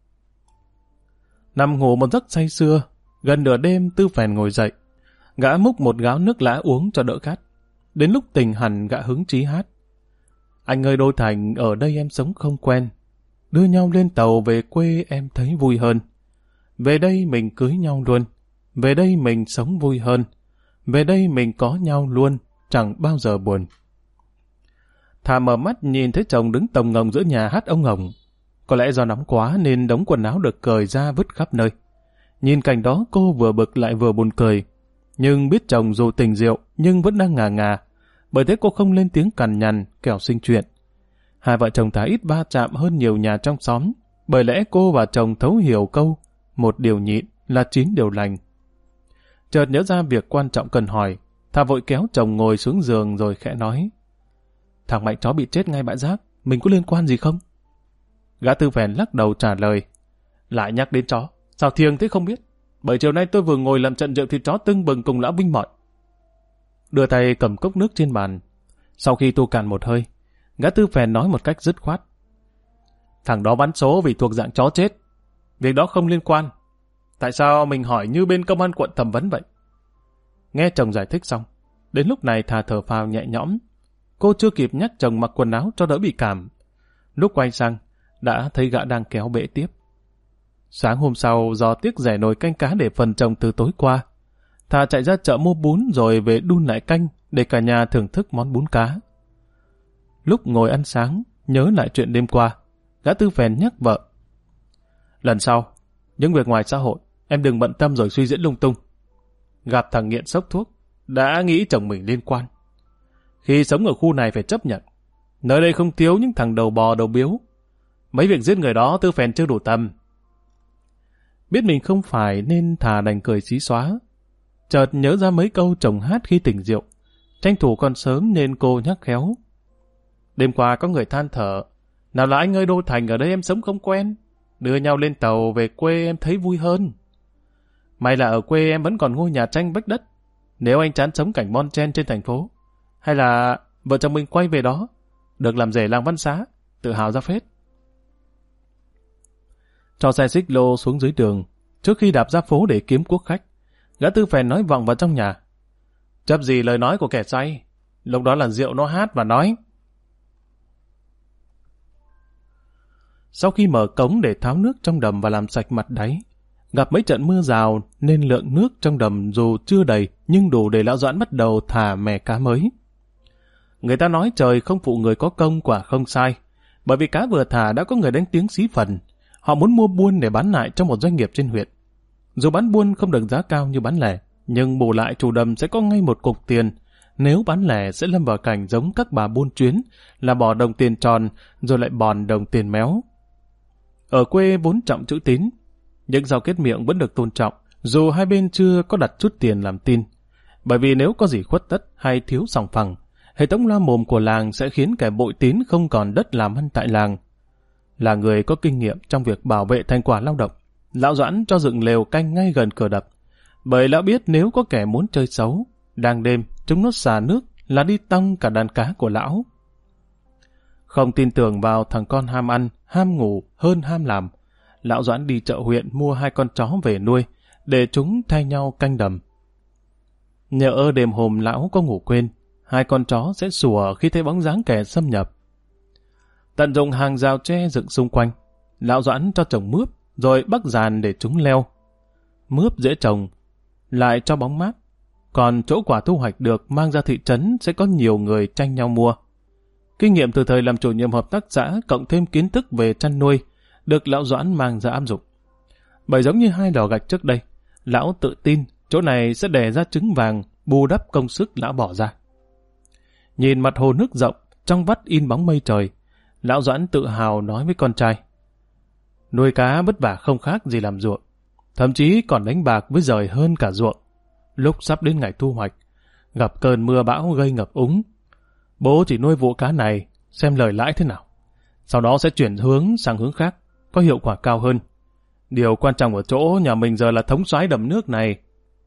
Nằm ngủ một giấc say sưa, gần nửa đêm Tư Phèn ngồi dậy. Gã múc một gáo nước lã uống cho đỡ khát. Đến lúc tỉnh hẳn gã hứng chí hát. Anh ơi đô thành, ở đây em sống không quen. Đưa nhau lên tàu về quê em thấy vui hơn. Về đây mình cưới nhau luôn. Về đây mình sống vui hơn. Về đây mình có nhau luôn, chẳng bao giờ buồn. Thà mở mắt nhìn thấy chồng đứng tồng ngồng giữa nhà hát ông hồng. Có lẽ do nóng quá nên đống quần áo được cởi ra vứt khắp nơi. Nhìn cảnh đó cô vừa bực lại vừa buồn cười. Nhưng biết chồng dù tình rượu nhưng vẫn đang ngà ngà. Bởi thế cô không lên tiếng cằn nhằn kẻo sinh chuyện. Hai vợ chồng Thà ít va chạm hơn nhiều nhà trong xóm. Bởi lẽ cô và chồng thấu hiểu câu một điều nhịn là 9 điều lành. Chợt nhớ ra việc quan trọng cần hỏi, Thà vội kéo chồng ngồi xuống giường rồi khẽ nói. Thằng Mạnh chó bị chết ngay bãi rác, mình có liên quan gì không? Gã Tư Phèn lắc đầu trả lời. Lại nhắc đến chó, sao thiêng thế không biết? Bởi chiều nay tôi vừa ngồi làm trận rượu thịt chó tưng bừng cùng lão Vinh Mọi. Đưa tay cầm cốc nước trên bàn. Sau khi tu cạn một hơi, gã Tư Phèn nói một cách dứt khoát. Thằng đó bắn số vì thuộc dạng chó chết. Việc đó không liên quan. Tại sao mình hỏi như bên công an quận thẩm vấn vậy? Nghe chồng giải thích xong, đến lúc này Thà thở phào nhẹ nhõm. Cô chưa kịp nhắc chồng mặc quần áo cho đỡ bị cảm. Lúc quay sang, đã thấy gã đang kéo bể tiếp. Sáng hôm sau, do tiếc rẻ nồi canh cá để phần chồng từ tối qua, Thà chạy ra chợ mua bún rồi về đun lại canh để cả nhà thưởng thức món bún cá. Lúc ngồi ăn sáng, nhớ lại chuyện đêm qua, gã Tư Phèn nhắc vợ. Lần sau, những việc ngoài xã hội, em đừng bận tâm rồi suy diễn lung tung. Gặp thằng nghiện sốc thuốc, đã nghĩ chồng mình liên quan. Khi sống ở khu này phải chấp nhận. Nơi đây không thiếu những thằng đầu bò đầu biếu. Mấy việc giết người đó Tư Phèn chưa đủ tầm. Biết mình không phải nên Thà đành cười xí xóa. Chợt nhớ ra mấy câu chồng hát khi tỉnh rượu. Tranh thủ còn sớm nên cô nhắc khéo. Đêm qua có người than thở. Nào là anh ơi đô thành, ở đây em sống không quen. Đưa nhau lên tàu về quê em thấy vui hơn. May là ở quê em vẫn còn ngôi nhà tranh vách đất. Nếu anh chán sống cảnh bon chen trên thành phố, hay là vợ chồng mình quay về đó, được làm rể làng Văn Xá, tự hào ra phết. Cho xe xích lô xuống dưới đường, trước khi đạp ra phố để kiếm cuốc khách, gã Tư Phèn nói vọng vào trong nhà. Chấp gì lời nói của kẻ say, lúc đó là rượu nó hát và nói. Sau khi mở cống để tháo nước trong đầm và làm sạch mặt đáy, gặp mấy trận mưa rào nên lượng nước trong đầm dù chưa đầy nhưng đủ để Lão Doãn bắt đầu thả mè cá mới. Người ta nói trời không phụ người có công, quả không sai, bởi vì cá vừa thả đã có người đánh tiếng xí phần. Họ muốn mua buôn để bán lại cho một doanh nghiệp trên huyện. Dù bán buôn không được giá cao như bán lẻ, nhưng bù lại chủ đầm sẽ có ngay một cục tiền. Nếu bán lẻ sẽ lâm vào cảnh giống các bà buôn chuyến, là bỏ đồng tiền tròn rồi lại bòn đồng tiền méo. Ở quê vốn trọng chữ tín, những giao kết miệng vẫn được tôn trọng, dù hai bên chưa có đặt chút tiền làm tin. Bởi vì nếu có gì khuất tất hay thiếu sòng phẳng, hệ thống loa mồm của làng sẽ khiến kẻ bội tín không còn đất làm ăn tại làng. Là người có kinh nghiệm trong việc bảo vệ thành quả lao động, Lão Doãn cho dựng lều canh ngay gần cửa đập. Bởi lão biết nếu có kẻ muốn chơi xấu, đang đêm chúng nó xả nước là đi tong cả đàn cá của lão. Không tin tưởng vào thằng con ham ăn, ham ngủ hơn ham làm, Lão Doãn đi chợ huyện mua 2 con chó về nuôi, để chúng thay nhau canh đầm. Nhỡ đêm hôm lão có ngủ quên, 2 con chó sẽ sủa khi thấy bóng dáng kẻ xâm nhập. Tận dụng hàng rào tre dựng xung quanh, Lão Doãn cho trồng mướp, rồi bắc giàn để chúng leo. Mướp dễ trồng, lại cho bóng mát, còn chỗ quả thu hoạch được mang ra thị trấn sẽ có nhiều người tranh nhau mua. Kinh nghiệm từ thời làm chủ nhiệm hợp tác xã cộng thêm kiến thức về chăn nuôi được Lão Doãn mang ra áp dụng. Bởi giống như 2 lò gạch trước đây, lão tự tin chỗ này sẽ đẻ ra trứng vàng bù đắp công sức lão bỏ ra. Nhìn mặt hồ nước rộng, trong vắt in bóng mây trời, Lão Doãn tự hào nói với con trai. Nuôi cá vất vả không khác gì làm ruộng, thậm chí còn đánh bạc với giời hơn cả ruộng. Lúc sắp đến ngày thu hoạch, gặp cơn mưa bão gây ngập úng, bố chỉ nuôi vụ cá này, xem lời lãi thế nào. Sau đó sẽ chuyển hướng sang hướng khác, có hiệu quả cao hơn. Điều quan trọng ở chỗ nhà mình giờ là thống soái đầm nước này.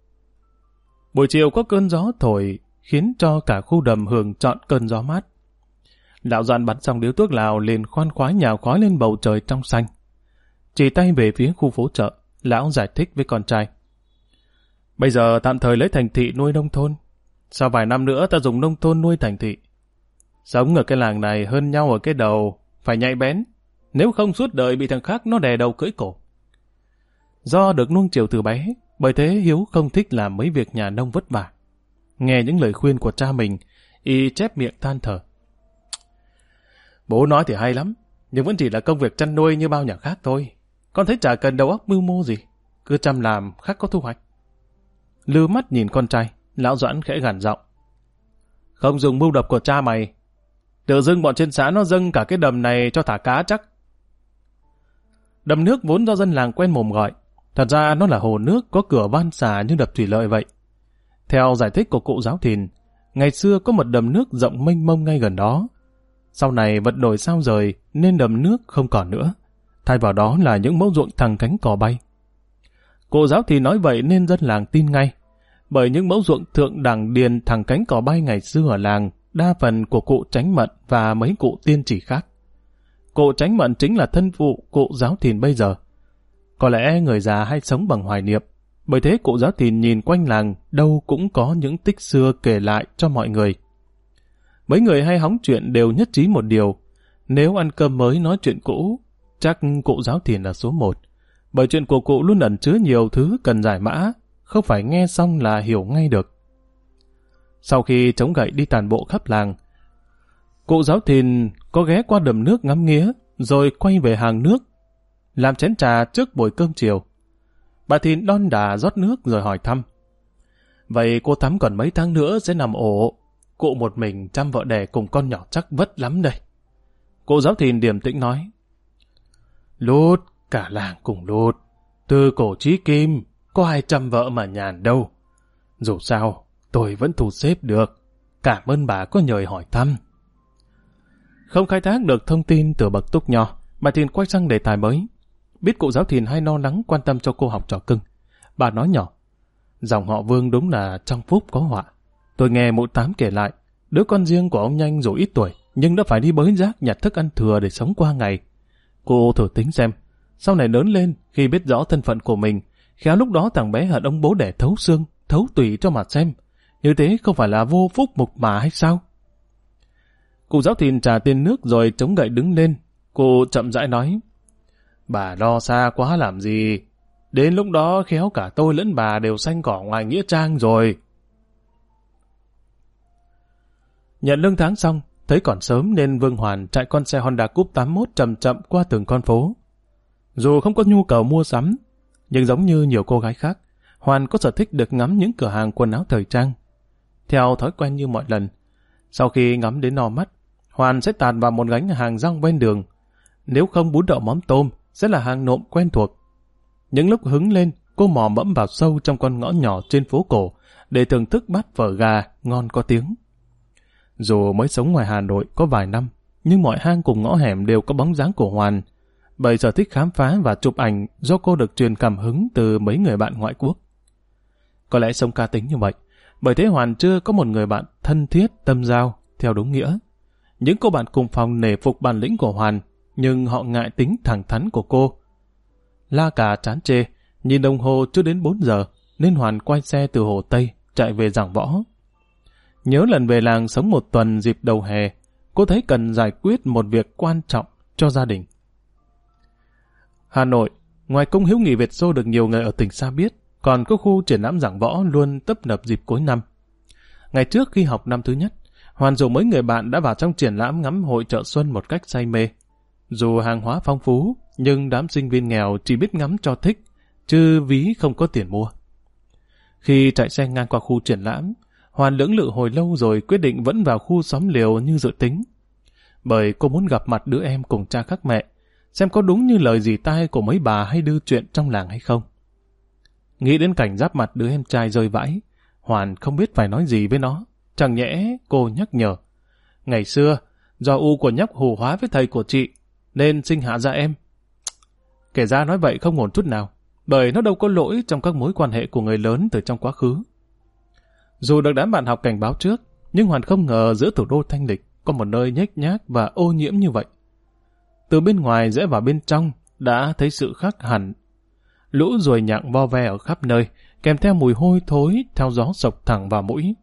Buổi chiều có cơn gió thổi, khiến cho cả khu đầm hưởng trọn cơn gió mát. Lão Doãn bắn xong điếu thuốc lào liền khoan khoái nhào khói lên bầu trời trong xanh. Chỉ tay về phía khu phố chợ, lão giải thích với con trai. Bây giờ tạm thời lấy thành thị nuôi nông thôn. Sau vài năm nữa ta dùng nông thôn nuôi thành thị. Sống ở cái làng này hơn nhau ở cái đầu, phải nhạy bén. Nếu không suốt đời bị thằng khác nó đè đầu cưỡi cổ. Do được nuông chiều từ bé, bởi thế Hiếu không thích làm mấy việc nhà nông vất vả. Nghe những lời khuyên của cha mình, y chép miệng than thở. Bố nói thì hay lắm, nhưng vẫn chỉ là công việc chăn nuôi như bao nhà khác thôi. Con thấy chả cần đầu óc mưu mô gì, cứ chăm làm khắc có thu hoạch. Lư mắt nhìn con trai, Lão Doãn khẽ gằn giọng. Không dùng mưu độc của cha mày. Tự dưng bọn trên xã nó dâng cả cái đầm này cho thả cá chắc. Đầm nước vốn do dân làng quen mồm gọi. Thật ra nó là hồ nước có cửa van xà như đập thủy lợi vậy. Theo giải thích của cụ Giáo Thìn, ngày xưa có một đầm nước rộng mênh mông ngay gần đó. Sau này vật đổi sao rời nên đầm nước không còn nữa. Thay vào đó là những mẫu ruộng thẳng cánh cỏ bay. Cụ Giáo Thìn nói vậy nên dân làng tin ngay. Bởi những mẫu ruộng thượng đẳng điền thẳng cánh cỏ bay ngày xưa ở làng đa phần của cụ Chánh Mận và mấy cụ tiên chỉ khác. Cụ Chánh Mận chính là thân phụ cụ Giáo Thìn bây giờ. Có lẽ người già hay sống bằng hoài niệm, bởi thế cụ Giáo Thìn nhìn quanh làng đâu cũng có những tích xưa kể lại cho mọi người. Mấy người hay hóng chuyện đều nhất trí một điều, nếu ăn cơm mới nói chuyện cũ, chắc cụ Giáo Thìn là số 1, bởi chuyện của cụ luôn ẩn chứa nhiều thứ cần giải mã, không phải nghe xong là hiểu ngay được. Sau khi chống gậy đi tàn bộ khắp làng, cụ Giáo Thìn có ghé qua đầm nước ngắm nghía, rồi quay về hàng nước, làm chén trà trước buổi cơm chiều. Bà Thìn đon đà rót nước rồi hỏi thăm. Vậy cô Thắm còn mấy tháng nữa sẽ nằm ổ, cụ một mình chăm vợ đẻ cùng con nhỏ chắc vất lắm đây. Cụ Giáo Thìn điềm tĩnh nói. Lút, cả làng cùng lút, từ cổ chí kim, có ai chăm vợ mà nhàn đâu. Dù sao, tôi vẫn thu xếp được. Cảm ơn bà có nhờ hỏi thăm. Không khai thác được thông tin từ bậc túc nho, bà Thìn quay sang đề tài mới. Biết cụ Giáo Thìn hay lo lắng quan tâm cho cô học trò cưng, Bà nói nhỏ, dòng họ Vương đúng là trong phúc có họa. Tôi nghe mụ Tám kể lại, đứa con riêng của ông Nhanh dù ít tuổi, nhưng đã phải đi bới rác nhặt thức ăn thừa để sống qua ngày. Cô thử tính xem, sau này lớn lên, khi biết rõ thân phận của mình, khéo lúc đó thằng bé hận ông bố đẻ thấu xương, thấu tủy cho mà xem. Như thế không phải là vô phúc mục mà hay sao? Cụ Giáo Thìn trả tiền nước rồi chống gậy đứng lên. Cô chậm rãi nói, bà lo xa quá làm gì? Đến lúc đó khéo cả tôi lẫn bà đều xanh cỏ ngoài nghĩa trang rồi. Nhận lương tháng xong, thấy còn sớm nên Vương Hoàn chạy con xe Honda Coupe 81 chậm chậm qua từng con phố. Dù không có nhu cầu mua sắm, nhưng giống như nhiều cô gái khác, Hoàn có sở thích được ngắm những cửa hàng quần áo thời trang. Theo thói quen như mọi lần, sau khi ngắm đến no mắt, Hoàn sẽ tạt vào một gánh hàng rong ven đường. Nếu không bún đậu mắm tôm, sẽ là hàng nộm quen thuộc. Những lúc hứng lên, cô mò mẫm vào sâu trong con ngõ nhỏ trên phố cổ để thưởng thức bát phở gà ngon có tiếng. Dù mới sống ngoài Hà Nội có vài năm, nhưng mọi hang cùng ngõ hẻm đều có bóng dáng của Hoàn. Bởi sở thích khám phá và chụp ảnh do cô được truyền cảm hứng từ mấy người bạn ngoại quốc. Có lẽ sống cá tính như vậy, bởi thế Hoàn chưa có một người bạn thân thiết tâm giao theo đúng nghĩa. Những cô bạn cùng phòng nể phục bản lĩnh của Hoàn, nhưng họ ngại tính thẳng thắn của cô. La cà chán chê, nhìn đồng hồ chưa đến 4 giờ, nên Hoàn quay xe từ Hồ Tây, chạy về Giảng Võ. Nhớ lần về làng sống một tuần dịp đầu hè, cô thấy cần giải quyết một việc quan trọng cho gia đình. Hà Nội, ngoài cung hữu nghị Việt Xô được nhiều người ở tỉnh xa biết, còn có khu triển lãm Giảng Võ luôn tấp nập dịp cuối năm. Ngày trước khi học năm thứ nhất, Hoàn rủ mấy người bạn đã vào trong triển lãm ngắm hội chợ xuân một cách say mê. Dù hàng hóa phong phú, nhưng đám sinh viên nghèo chỉ biết ngắm cho thích, chứ ví không có tiền mua. Khi chạy xe ngang qua khu triển lãm, Hoàn lưỡng lự hồi lâu rồi quyết định vẫn vào khu xóm liều như dự tính. Bởi cô muốn gặp mặt đứa em cùng cha khác mẹ, xem có đúng như lời dì tai của mấy bà hay đưa chuyện trong làng hay không. Nghĩ đến cảnh giáp mặt đứa em trai rơi vãi, Hoàn không biết phải nói gì với nó. Chẳng nhẽ cô nhắc nhở, ngày xưa do u của nhóc hù hóa với thầy của chị nên sinh hạ ra em. Kể ra nói vậy không ổn chút nào, bởi nó đâu có lỗi trong các mối quan hệ của người lớn từ trong quá khứ. Dù được đám bạn học cảnh báo trước, nhưng Hoàn không ngờ giữa thủ đô thanh lịch có một nơi nhếch nhác và ô nhiễm như vậy. Từ bên ngoài rẽ vào bên trong đã thấy sự khác hẳn. Lũ ruồi nhặng vo ve ở khắp nơi, kèm theo mùi hôi thối theo gió sộc thẳng vào mũi.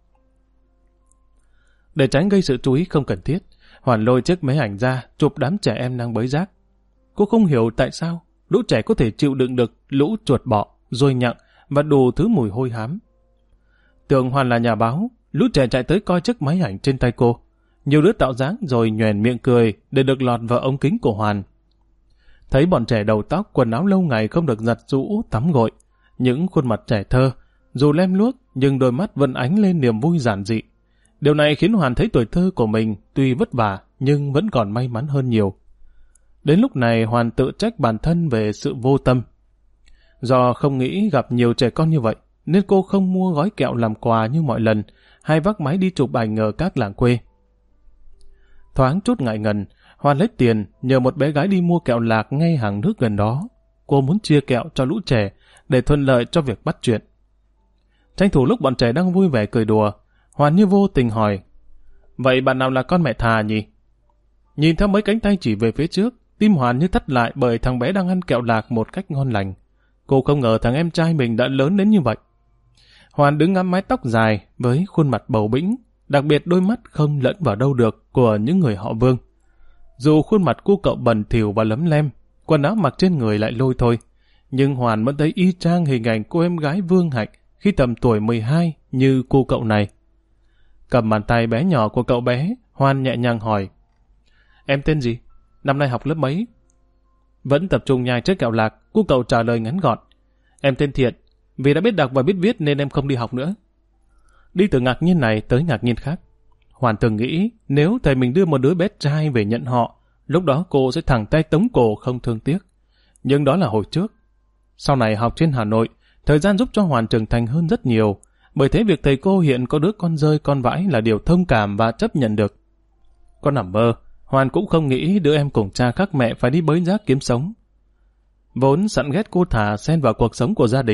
Để tránh gây sự chú ý không cần thiết, Hoàn lôi chiếc máy ảnh ra chụp đám trẻ em đang bới rác. Cô không hiểu tại sao lũ trẻ có thể chịu đựng được lũ chuột bọ, ruồi nhặng và đủ thứ mùi hôi hám. Tưởng Hoàn là nhà báo, lũ trẻ chạy tới coi chiếc máy ảnh trên tay cô. Nhiều đứa tạo dáng rồi nhoẻn miệng cười để được lọt vào ống kính của Hoàn. Thấy bọn trẻ đầu tóc, quần áo lâu ngày không được giặt giũ, tắm gội. Những khuôn mặt trẻ thơ, dù lem luốc nhưng đôi mắt vẫn ánh lên niềm vui giản dị. Điều này khiến Hoàn thấy tuổi thơ của mình tuy vất vả nhưng vẫn còn may mắn hơn nhiều. Đến lúc này Hoàn tự trách bản thân về sự vô tâm. Do không nghĩ gặp nhiều trẻ con như vậy, nên cô không mua gói kẹo làm quà như mọi lần, hay vác máy đi chụp ảnh ở các làng quê. Thoáng chút ngại ngần, Hoàn lấy tiền nhờ một bé gái đi mua kẹo lạc ngay hàng nước gần đó. Cô muốn chia kẹo cho lũ trẻ để thuận lợi cho việc bắt chuyện. Tranh thủ lúc bọn trẻ đang vui vẻ cười đùa, Hoàn như vô tình hỏi, vậy bạn nào là con mẹ thà nhỉ? Nhìn theo mấy cánh tay chỉ về phía trước, tim Hoàn như thắt lại bởi thằng bé đang ăn kẹo lạc một cách ngon lành. Cô không ngờ thằng em trai mình đã lớn đến như vậy. Hoàn đứng ngắm mái tóc dài với khuôn mặt bầu bĩnh, đặc biệt đôi mắt không lẫn vào đâu được của những người họ Vương. Dù khuôn mặt cô cậu bẩn thỉu và lấm lem, quần áo mặc trên người lại lôi thôi, nhưng Hoàn vẫn thấy y chang hình ảnh cô em gái Vương Hạnh khi tầm tuổi 12 như cô cậu này. Cầm bàn tay bé nhỏ của cậu bé, Hoàn nhẹ nhàng hỏi, em tên gì? Năm nay học lớp mấy? Vẫn tập trung nhai chiếc kẹo lạc, cô cậu trả lời ngắn gọn, em tên Thiện, vì đã biết đọc và biết viết nên em không đi học nữa. Đi từ ngạc nhiên này tới ngạc nhiên khác. Hoàn từng nghĩ nếu thầy mình đưa một đứa bé trai về nhận họ, lúc đó cô sẽ thẳng tay tống cổ không thương tiếc. Nhưng đó là hồi trước. Sau này học trên Hà Nội, thời gian giúp cho Hoàn trưởng thành hơn rất nhiều, bởi thế việc thầy cô hiện có đứa con rơi con vãi là điều thông cảm và chấp nhận được. Có nằm mơ, Hoàn cũng không nghĩ đứa em cùng cha khác mẹ phải đi bới rác kiếm sống. Vốn sẵn ghét cô thà xen vào cuộc sống của gia đình,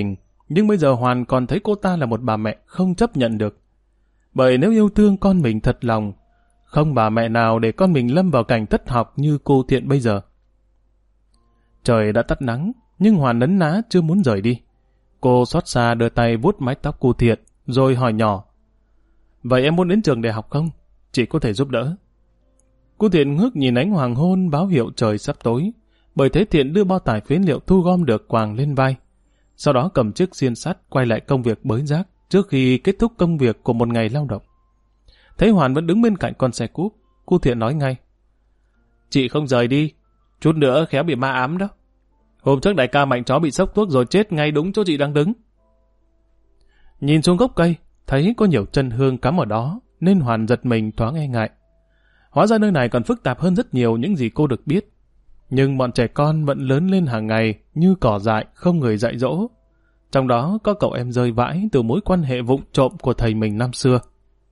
Nhưng bây giờ Hoàn còn thấy cô ta là một bà mẹ không chấp nhận được. Bởi nếu yêu thương con mình thật lòng, không bà mẹ nào để con mình lâm vào cảnh thất học như cô Thiện bây giờ. Trời đã tắt nắng, nhưng Hoàn nấn ná chưa muốn rời đi. Cô xót xa đưa tay vuốt mái tóc cô Thiện, rồi hỏi nhỏ. Vậy em muốn đến trường đại học không? Chị có thể giúp đỡ. Cô Thiện ngước nhìn ánh hoàng hôn báo hiệu trời sắp tối. Bởi thế Thiện đưa bao tải phế liệu thu gom được quàng lên vai. Sau đó cầm chiếc xiên sắt quay lại công việc bới rác trước khi kết thúc công việc của một ngày lao động. Thấy Hoàn vẫn đứng bên cạnh con xe cúp, cô Thiện nói ngay. Chị không rời đi, chút nữa khéo bị ma ám đó. Hôm trước đại ca Mạnh chó bị sốc thuốc rồi chết ngay đúng chỗ chị đang đứng. Nhìn xuống gốc cây, thấy có nhiều chân hương cắm ở đó, nên Hoàn giật mình thoáng e ngại. Hóa ra nơi này còn phức tạp hơn rất nhiều những gì cô được biết. Nhưng bọn trẻ con vẫn lớn lên hàng ngày như cỏ dại không người dạy dỗ. Trong đó có cậu em rơi vãi từ mối quan hệ vụng trộm của thầy mình năm xưa.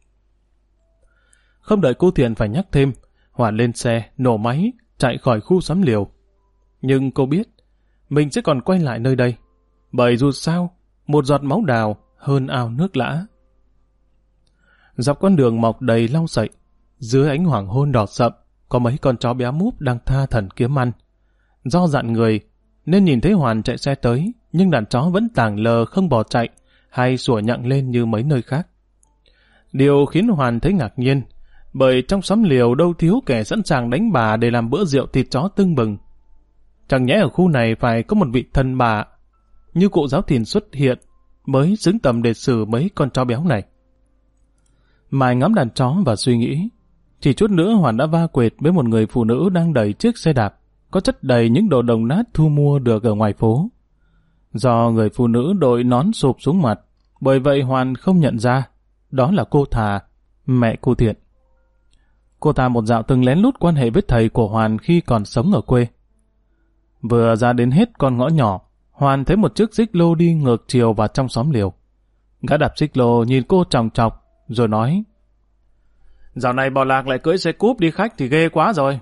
Không đợi cô Thiện phải nhắc thêm, Hoàn lên xe, nổ máy, chạy khỏi khu sắm liều. Nhưng cô biết, mình sẽ còn quay lại nơi đây. Bởi dù sao, một giọt máu đào hơn ao nước lã. Dọc con đường mọc đầy lau sậy, dưới ánh hoàng hôn đỏ sậm, có mấy con chó béo múp đang tha thẩn kiếm ăn. Do dặn người, nên nhìn thấy Hoàn chạy xe tới, nhưng đàn chó vẫn tàng lờ không bỏ chạy, hay sủa nhặng lên như mấy nơi khác. Điều khiến Hoàn thấy ngạc nhiên, bởi trong xóm liều đâu thiếu kẻ sẵn sàng đánh bà để làm bữa rượu thịt chó tưng bừng. Chẳng nhẽ ở khu này phải có một vị thần bà như cụ giáo thìn xuất hiện mới xứng tầm để xử mấy con chó béo này. Mài ngắm đàn chó và suy nghĩ, chỉ chút nữa Hoàn đã va quệt với một người phụ nữ đang đẩy chiếc xe đạp có chất đầy những đồ đồng nát thu mua được ở ngoài phố. Do người phụ nữ đội nón sụp xuống mặt, bởi vậy Hoàn không nhận ra đó là cô Thà, mẹ cô Thiện. Cô ta một dạo từng lén lút quan hệ với thầy của Hoàn khi còn sống ở quê. Vừa ra đến hết con ngõ nhỏ, Hoàn thấy một chiếc xích lô đi ngược chiều vào trong xóm liều. Gã đạp xích lô nhìn cô chòng chọc, rồi nói: Dạo này bò lạc lại cưỡi xe cúp đi khách thì ghê quá rồi.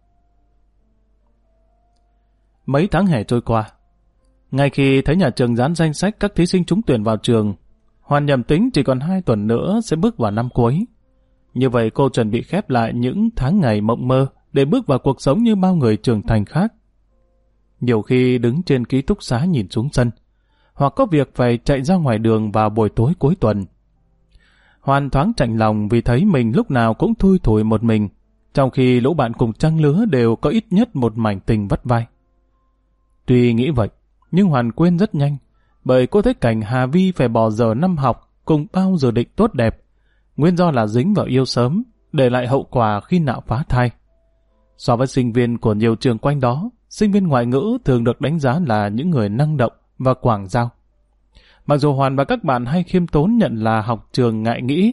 Mấy tháng hè trôi qua, ngay khi thấy nhà trường dán danh sách các thí sinh trúng tuyển vào trường, Hoàn nhầm tính chỉ còn 2 tuần nữa sẽ bước vào năm cuối. Như vậy cô chuẩn bị khép lại những tháng ngày mộng mơ để bước vào cuộc sống như bao người trưởng thành khác. Nhiều khi đứng trên ký túc xá nhìn xuống sân, hoặc có việc phải chạy ra ngoài đường vào buổi tối cuối tuần. Hoàn thoáng chạnh lòng vì thấy mình lúc nào cũng thui thủi một mình, trong khi lũ bạn cùng trang lứa đều có ít nhất một mảnh tình vắt vai. Tuy nghĩ vậy, nhưng Hoàn quên rất nhanh, bởi cô thấy cảnh Hà Vi phải bỏ giờ năm học cùng bao dự định tốt đẹp. Nguyên do là dính vào yêu sớm, để lại hậu quả khi nạo phá thai. So với sinh viên của nhiều trường quanh đó, sinh viên ngoại ngữ thường được đánh giá là những người năng động và quảng giao. Mặc dù Hoàn và các bạn hay khiêm tốn nhận là học trường ngại nghĩ.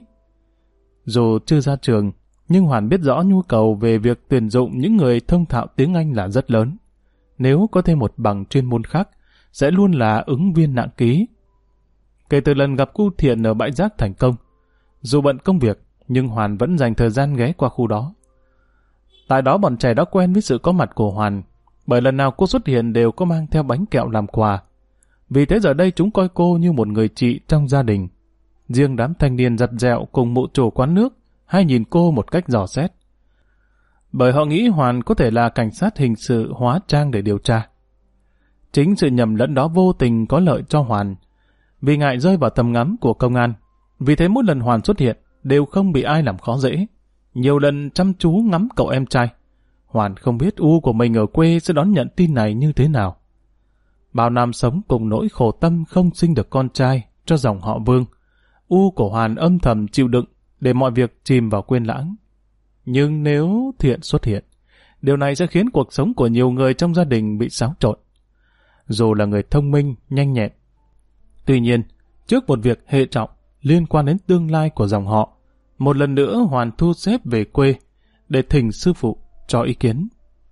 Dù chưa ra trường, nhưng Hoàn biết rõ nhu cầu về việc tuyển dụng những người thông thạo tiếng Anh là rất lớn. Nếu có thêm một bằng chuyên môn khác, sẽ luôn là ứng viên nặng ký. Kể từ lần gặp cô Thiện ở bãi rác thành công, dù bận công việc, nhưng Hoàn vẫn dành thời gian ghé qua khu đó. Tại đó bọn trẻ đã quen với sự có mặt của Hoàn, bởi lần nào cô xuất hiện đều có mang theo bánh kẹo làm quà. Vì thế giờ đây chúng coi cô như một người chị trong gia đình. Riêng đám thanh niên giặt dẹo cùng mụ chủ quán nước hay nhìn cô một cách dò xét. Bởi họ nghĩ Hoàn có thể là cảnh sát hình sự hóa trang để điều tra. Chính sự nhầm lẫn đó vô tình có lợi cho Hoàn, vì ngại rơi vào tầm ngắm của công an. Vì thế mỗi lần Hoàn xuất hiện đều không bị ai làm khó dễ. Nhiều lần chăm chú ngắm cậu em trai. Hoàn không biết U của mình ở quê sẽ đón nhận tin này như thế nào. Bao năm sống cùng nỗi khổ tâm không sinh được con trai cho dòng họ Vương, U của Hoàn âm thầm chịu đựng để mọi việc chìm vào quên lãng. Nhưng nếu Thiện xuất hiện, điều này sẽ khiến cuộc sống của nhiều người trong gia đình bị xáo trộn. Dù là người thông minh, nhanh nhẹn. Tuy nhiên, trước một việc hệ trọng liên quan đến tương lai của dòng họ, một lần nữa Hoàn thu xếp về quê để thỉnh sư phụ cho ý kiến.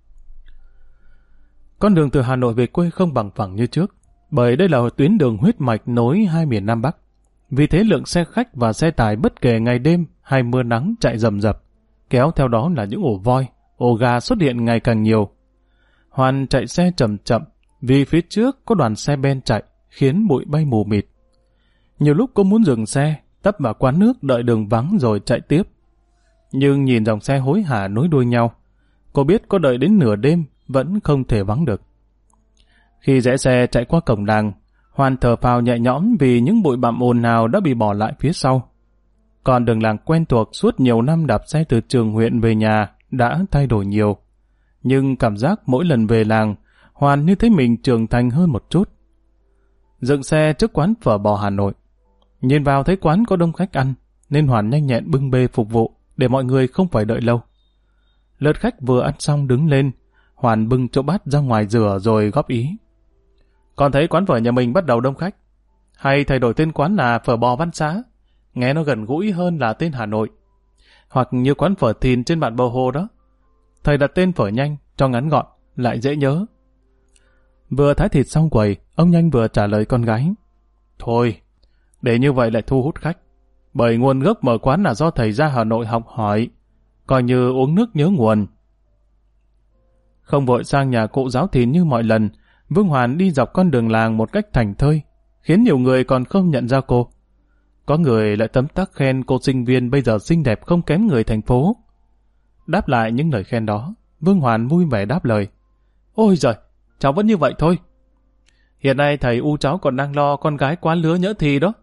Con đường từ Hà Nội về quê không bằng phẳng như trước, bởi đây là tuyến đường huyết mạch nối hai miền Nam Bắc. Vì thế lượng xe khách và xe tải bất kể ngày đêm hay mưa nắng chạy rầm rập, kéo theo đó là những ổ voi, ổ gà xuất hiện ngày càng nhiều. Hoàn chạy xe chậm chậm vì phía trước có đoàn xe ben chạy, khiến bụi bay mù mịt. Nhiều lúc cô muốn dừng xe, tấp vào quán nước đợi đường vắng rồi chạy tiếp. Nhưng nhìn dòng xe hối hả nối đuôi nhau, cô biết có đợi đến nửa đêm vẫn không thể vắng được. Khi rẽ xe chạy qua cổng làng, Hoàn thở phào nhẹ nhõm vì những bụi bặm ồn ào đã bị bỏ lại phía sau. Còn đường làng quen thuộc suốt nhiều năm đạp xe từ trường huyện về nhà đã thay đổi nhiều. Nhưng cảm giác mỗi lần về làng, Hoàn như thấy mình trưởng thành hơn một chút. Dừng xe trước quán phở bò Hà Nội. Nhìn vào thấy quán có đông khách ăn, nên Hoàn nhanh nhẹn bưng bê phục vụ để mọi người không phải đợi lâu. Lượt khách vừa ăn xong đứng lên, Hoàn bưng chỗ bát ra ngoài rửa rồi góp ý. Con thấy quán phở nhà mình bắt đầu đông khách. Hay thay đổi tên quán là phở bò Văn Xá, nghe nó gần gũi hơn là tên Hà Nội. Hoặc như quán phở thìn trên bản Bờ Hồ đó. Thầy đặt tên phở nhanh, cho ngắn gọn, lại dễ nhớ. Vừa thái thịt xong quầy, ông Nhanh vừa trả lời con gái. Thôi, để như vậy lại thu hút khách. Bởi nguồn gốc mở quán là do thầy ra Hà Nội học hỏi, coi như uống nước nhớ nguồn. Không vội sang nhà cụ giáo thìn như mọi lần, Vương Hoàn đi dọc con đường làng một cách thảnh thơi, khiến nhiều người còn không nhận ra cô. Có người lại tấm tắc khen cô sinh viên bây giờ xinh đẹp không kém người thành phố. Đáp lại những lời khen đó, Vương Hoàn vui vẻ đáp lời. Ôi giời, cháu vẫn như vậy thôi. Hiện nay thầy u cháu còn đang lo con gái quá lứa nhỡ thì đó.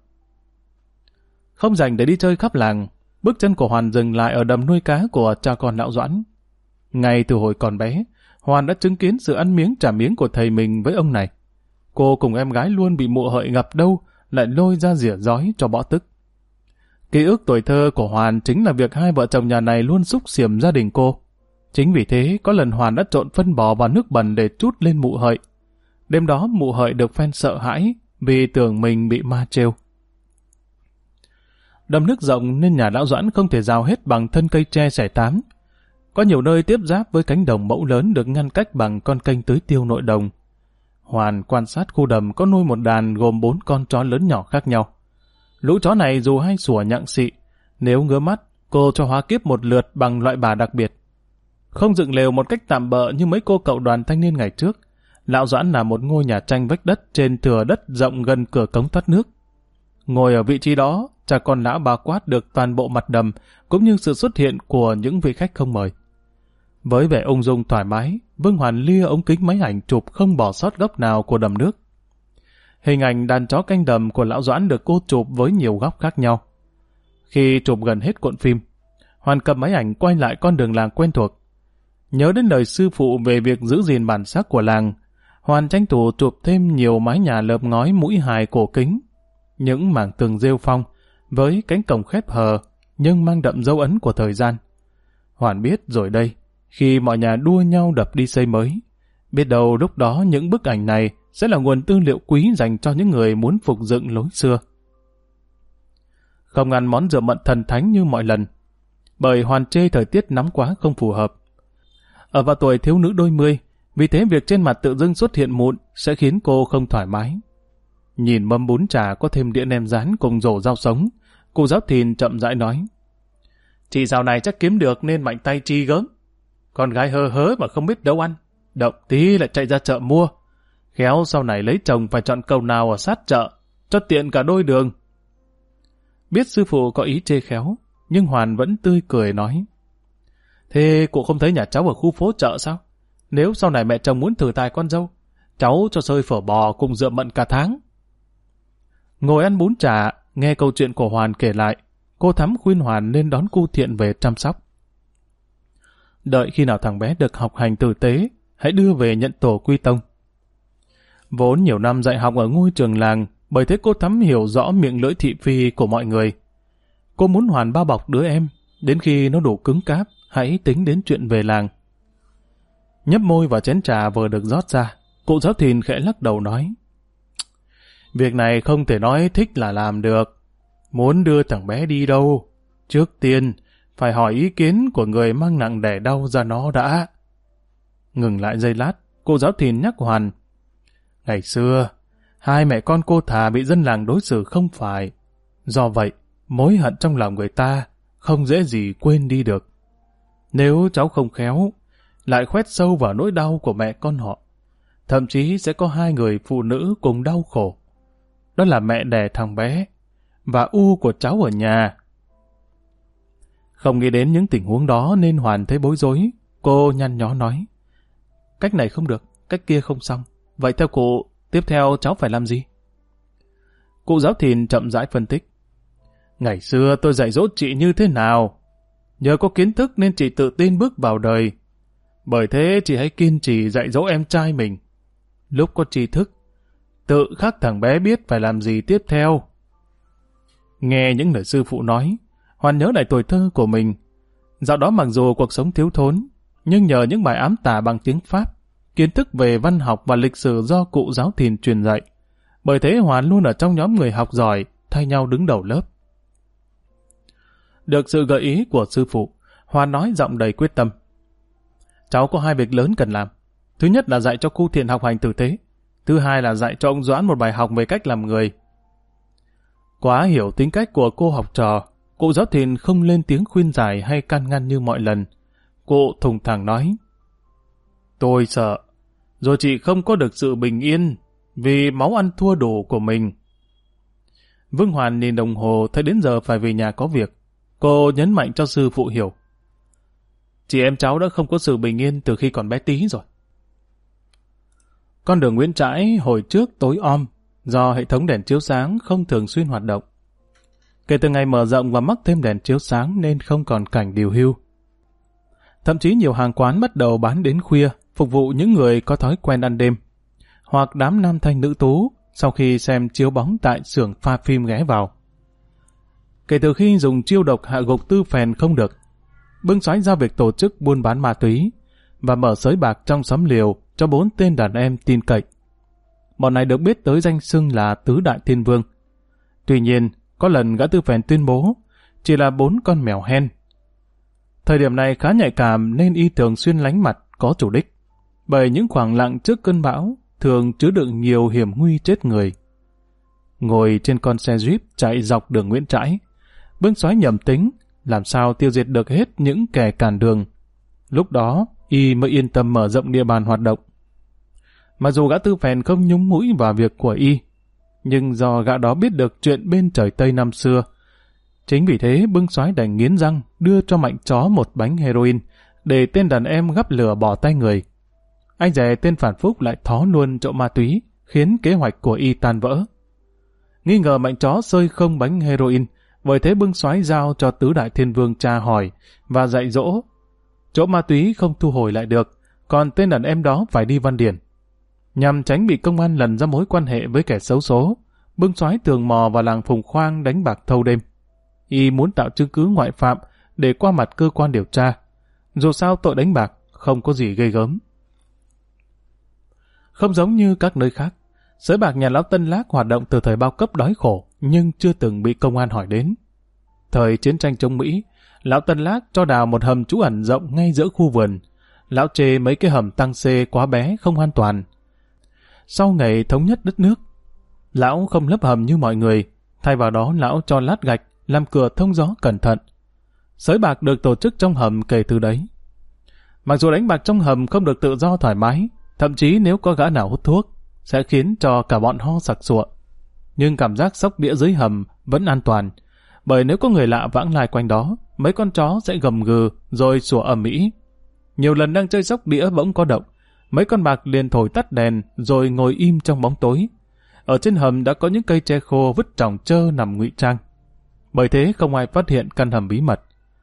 Không dành để đi chơi khắp làng, bước chân của Hoàn dừng lại ở đầm nuôi cá của cha con lão Doãn. Ngay từ hồi còn bé, Hoàn đã chứng kiến sự ăn miếng trả miếng của thầy mình với ông này. Cô cùng em gái luôn bị mụ hợi gặp đâu, lại lôi ra rỉa rói cho bỏ tức. Ký ức tuổi thơ của Hoàn chính là việc hai vợ chồng nhà này luôn xúc xiểm gia đình cô. Chính vì thế, có lần Hoàn đã trộn phân bò vào nước bẩn để trút lên mụ hợi. Đêm đó mụ hợi được phen sợ hãi vì tưởng mình bị ma trêu. Đầm nước rộng nên nhà lão Doãn không thể rào hết bằng thân cây tre xẻ tám. Có nhiều nơi tiếp giáp với cánh đồng mẫu lớn được ngăn cách bằng con kênh tưới tiêu nội đồng. Hoàn quan sát khu đầm có nuôi một đàn gồm 4 con chó lớn nhỏ khác nhau. Lũ chó này dù hay sủa nhặng xị, nếu ngứa mắt, cô cho hóa kiếp một lượt bằng loại bà đặc biệt. Không dựng lều một cách tạm bợ như mấy cô cậu đoàn thanh niên ngày trước, lão Doãn là một ngôi nhà tranh vách đất trên thửa đất rộng gần cửa cống thoát nước. Ngồi ở vị trí đó, cha con lão bao quát được toàn bộ mặt đầm, cũng như sự xuất hiện của những vị khách không mời. Với vẻ ung dung thoải mái, Vương Hoàn lia ống kính máy ảnh chụp không bỏ sót góc nào của đầm nước. Hình ảnh đàn chó canh đầm của lão Doãn được cô chụp với nhiều góc khác nhau. Khi chụp gần hết cuộn phim, Hoàn cầm máy ảnh quay lại con đường làng quen thuộc. Nhớ đến lời sư phụ về việc giữ gìn bản sắc của làng, Hoàn tranh thủ chụp thêm nhiều mái nhà lợp ngói mũi hài cổ kính, những mảng tường rêu phong với cánh cổng khép hờ nhưng mang đậm dấu ấn của thời gian. Hoàn biết rồi đây, khi mọi nhà đua nhau đập đi xây mới, biết đâu lúc đó những bức ảnh này sẽ là nguồn tư liệu quý dành cho những người muốn phục dựng lối xưa. Không ăn món rượu mận thần thánh như mọi lần, bởi Hoàn chê thời tiết nóng quá không phù hợp. Ở vào tuổi thiếu nữ đôi mươi, vì thế việc trên mặt tự dưng xuất hiện mụn sẽ khiến cô không thoải mái. Nhìn mâm bún chả có thêm đĩa nem rán cùng rổ rau sống, cô giáo thìn chậm rãi nói. Chị dạo này chắc kiếm được nên mạnh tay chi gớm. Con gái hơ hớ mà không biết đâu ăn, động tí lại chạy ra chợ mua. Khéo sau này lấy chồng phải chọn cầu nào ở sát chợ, cho tiện cả đôi đường. Biết sư phụ có ý chê khéo, nhưng Hoàn vẫn tươi cười nói. Thế cụ không thấy nhà cháu ở khu phố chợ sao? Nếu sau này mẹ chồng muốn thử tài con dâu, cháu cho xơi phở bò cùng rượu mận cả tháng. Ngồi ăn bún chả, nghe câu chuyện của Hoàn kể lại, cô Thắm khuyên Hoàn nên đón cu Thiện về chăm sóc. Đợi khi nào thằng bé được học hành tử tế, hãy đưa về nhận tổ quy tông. Vốn nhiều năm dạy học ở ngôi trường làng, bởi thế cô Thắm hiểu rõ miệng lưỡi thị phi của mọi người. Cô muốn Hoàn bao bọc đứa em, đến khi nó đủ cứng cáp, hãy tính đến chuyện về làng. Nhấp môi vào chén trà vừa được rót ra, cụ giáo thìn khẽ lắc đầu nói. Việc này không thể nói thích là làm được. Muốn đưa thằng bé đi đâu, trước tiên phải hỏi ý kiến của người mang nặng đẻ đau ra nó đã. Ngừng lại giây lát, cô giáo thìn nhắc Hoàn. Ngày xưa, hai mẹ con cô thà bị dân làng đối xử không phải. Do vậy, mối hận trong lòng người ta không dễ gì quên đi được. Nếu cháu không khéo, lại khoét sâu vào nỗi đau của mẹ con họ. Thậm chí sẽ có hai người phụ nữ cùng đau khổ. đó là mẹ đẻ thằng bé, và U của cháu ở nhà. Không nghĩ đến những tình huống đó nên Hoàn thấy bối rối. Cô nhăn nhó nói, cách này không được, cách kia không xong. Vậy theo cụ, tiếp theo cháu phải làm gì? Cụ giáo thìn chậm rãi phân tích. Ngày xưa tôi dạy dỗ chị như thế nào? Nhờ có kiến thức nên chị tự tin bước vào đời. Bởi thế chị hãy kiên trì dạy dỗ em trai mình. Lúc có tri thức, tự khắc thằng bé biết phải làm gì tiếp theo. Nghe những lời sư phụ nói, Hoàn nhớ lại tuổi thơ của mình. Dạo đó mặc dù cuộc sống thiếu thốn, nhưng nhờ những bài ám tả bằng tiếng Pháp, kiến thức về văn học và lịch sử do cụ giáo thìn truyền dạy. Bởi thế Hoàn luôn ở trong nhóm người học giỏi, thay nhau đứng đầu lớp. Được sự gợi ý của sư phụ, Hoàn nói giọng đầy quyết tâm. Cháu có 2 việc lớn cần làm. Thứ nhất là dạy cho cô Thiện học hành tử tế. Thứ hai là dạy cho ông Doãn một bài học về cách làm người. Quá hiểu tính cách của cô học trò, cụ giáo thìn không lên tiếng khuyên giải hay can ngăn như mọi lần. Cụ thùng thẳng nói, tôi sợ, rồi chị không có được sự bình yên vì máu ăn thua đủ của mình. Vương Hoàn nhìn đồng hồ thấy đến giờ phải về nhà có việc. Cô nhấn mạnh cho sư phụ hiểu. Chị em cháu đã không có sự bình yên từ khi còn bé tí rồi. Con đường Nguyễn Trãi hồi trước tối om do hệ thống đèn chiếu sáng không thường xuyên hoạt động. Kể từ ngày mở rộng và mắc thêm đèn chiếu sáng nên không còn cảnh điều hưu. Thậm chí nhiều hàng quán bắt đầu bán đến khuya, phục vụ những người có thói quen ăn đêm, hoặc đám nam thanh nữ tú sau khi xem chiếu bóng tại xưởng pha phim ghé vào. Kể từ khi dùng chiêu độc hạ gục Tư Phèn không được, Bưng Soái giao việc tổ chức buôn bán ma túy và mở sới bạc trong xóm liều cho 4 tên đàn em tin cậy. Bọn này được biết tới danh xưng là Tứ Đại Thiên Vương. Tuy nhiên, có lần gã Tư Phèn tuyên bố chỉ là 4 con mèo hen. Thời điểm này khá nhạy cảm nên y thường xuyên lánh mặt có chủ đích, bởi những khoảng lặng trước cơn bão thường chứa đựng nhiều hiểm nguy chết người. Ngồi trên con xe Jeep chạy dọc đường Nguyễn Trãi, Bưng Soái nhầm tính làm sao tiêu diệt được hết những kẻ cản đường. Lúc đó, y mới yên tâm mở rộng địa bàn hoạt động. Mặc dù gã Tư Phèn không nhúng mũi vào việc của y, nhưng do gã đó biết được chuyện bên trời Tây năm xưa, chính vì thế Bưng Soái đành nghiến răng đưa cho Mạnh Chó 1 bánh heroin để tên đàn em gắp lửa bỏ tay người. Anh rể tên Phản Phúc lại thó luôn trộm ma túy, khiến kế hoạch của y tan vỡ. Nghi ngờ Mạnh Chó xơi không bánh heroin, bởi thế Bưng Soái giao cho Tứ Đại Thiên Vương tra hỏi và dạy dỗ. Chỗ ma túy không thu hồi lại được, còn tên đàn em đó phải đi Văn Điển. Nhằm tránh bị công an lần ra mối quan hệ với kẻ xấu số, Bưng Soái thường mò vào làng Phùng Khoang đánh bạc thâu đêm. Y muốn tạo chứng cứ ngoại phạm để qua mặt cơ quan điều tra. Dù sao tội đánh bạc không có gì ghê gớm. Không giống như các nơi khác, sới bạc nhà lão Tân Lác hoạt động từ thời bao cấp đói khổ nhưng chưa từng bị công an hỏi đến. Thời chiến tranh chống Mỹ, lão Tân Lác cho đào một hầm trú ẩn rộng ngay giữa khu vườn. Lão chê mấy cái hầm tăng xê quá bé không an toàn. Sau ngày thống nhất đất nước, lão không lấp hầm như mọi người, thay vào đó lão cho lát gạch làm cửa thông gió cẩn thận. Sới bạc được tổ chức trong hầm kể từ đấy. Mặc dù đánh bạc trong hầm không được tự do thoải mái, thậm chí nếu có gã nào hút thuốc sẽ khiến cho cả bọn ho sặc sụa, nhưng cảm giác sóc đĩa dưới hầm vẫn an toàn, bởi nếu có người lạ vãng lai quanh đó, mấy con chó sẽ gầm gừ rồi sủa ầm ĩ. Nhiều lần đang chơi sóc đĩa bỗng có động, mấy con bạc liền thổi tắt đèn rồi ngồi im trong bóng tối. Ở trên hầm đã có những cây tre khô vứt trỏng trơ nằm ngụy trang, bởi thế không ai phát hiện căn hầm bí mật.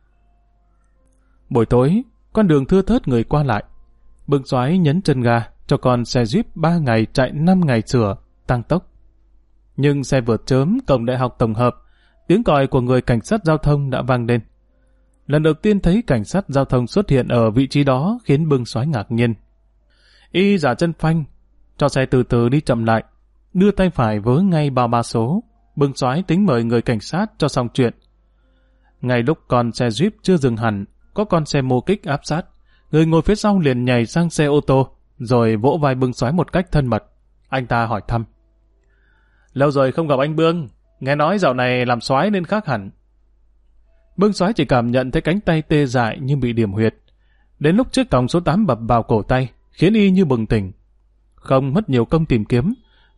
Buổi tối, con đường thưa thớt người qua lại. Bưng Soái nhấn chân ga cho con xe Jeep 3 ngày chạy 5 ngày sửa, tăng tốc. Nhưng xe vượt chớm cổng đại học tổng hợp, tiếng còi của người cảnh sát giao thông đã vang lên. Lần đầu tiên thấy cảnh sát giao thông xuất hiện ở vị trí đó khiến Bưng Soái ngạc nhiên. Y giả chân phanh, cho xe từ từ đi chậm lại, đưa tay phải vớ ngay bao ba số. Bưng Soái tính mời người cảnh sát cho xong chuyện. Ngay lúc con xe Jeep chưa dừng hẳn, có con xe mô kích áp sát. Người ngồi phía sau liền nhảy sang xe ô tô, rồi vỗ vai Bưng Soái một cách thân mật. Anh ta hỏi thăm. Lâu rồi không gặp anh Bương, nghe nói dạo này làm soái nên khác hẳn. Bưng Soái chỉ cảm nhận thấy cánh tay tê dại như bị điểm huyệt. Đến lúc chiếc còng số 8 bập vào cổ tay, khiến y như bừng tỉnh. Không mất nhiều công tìm kiếm,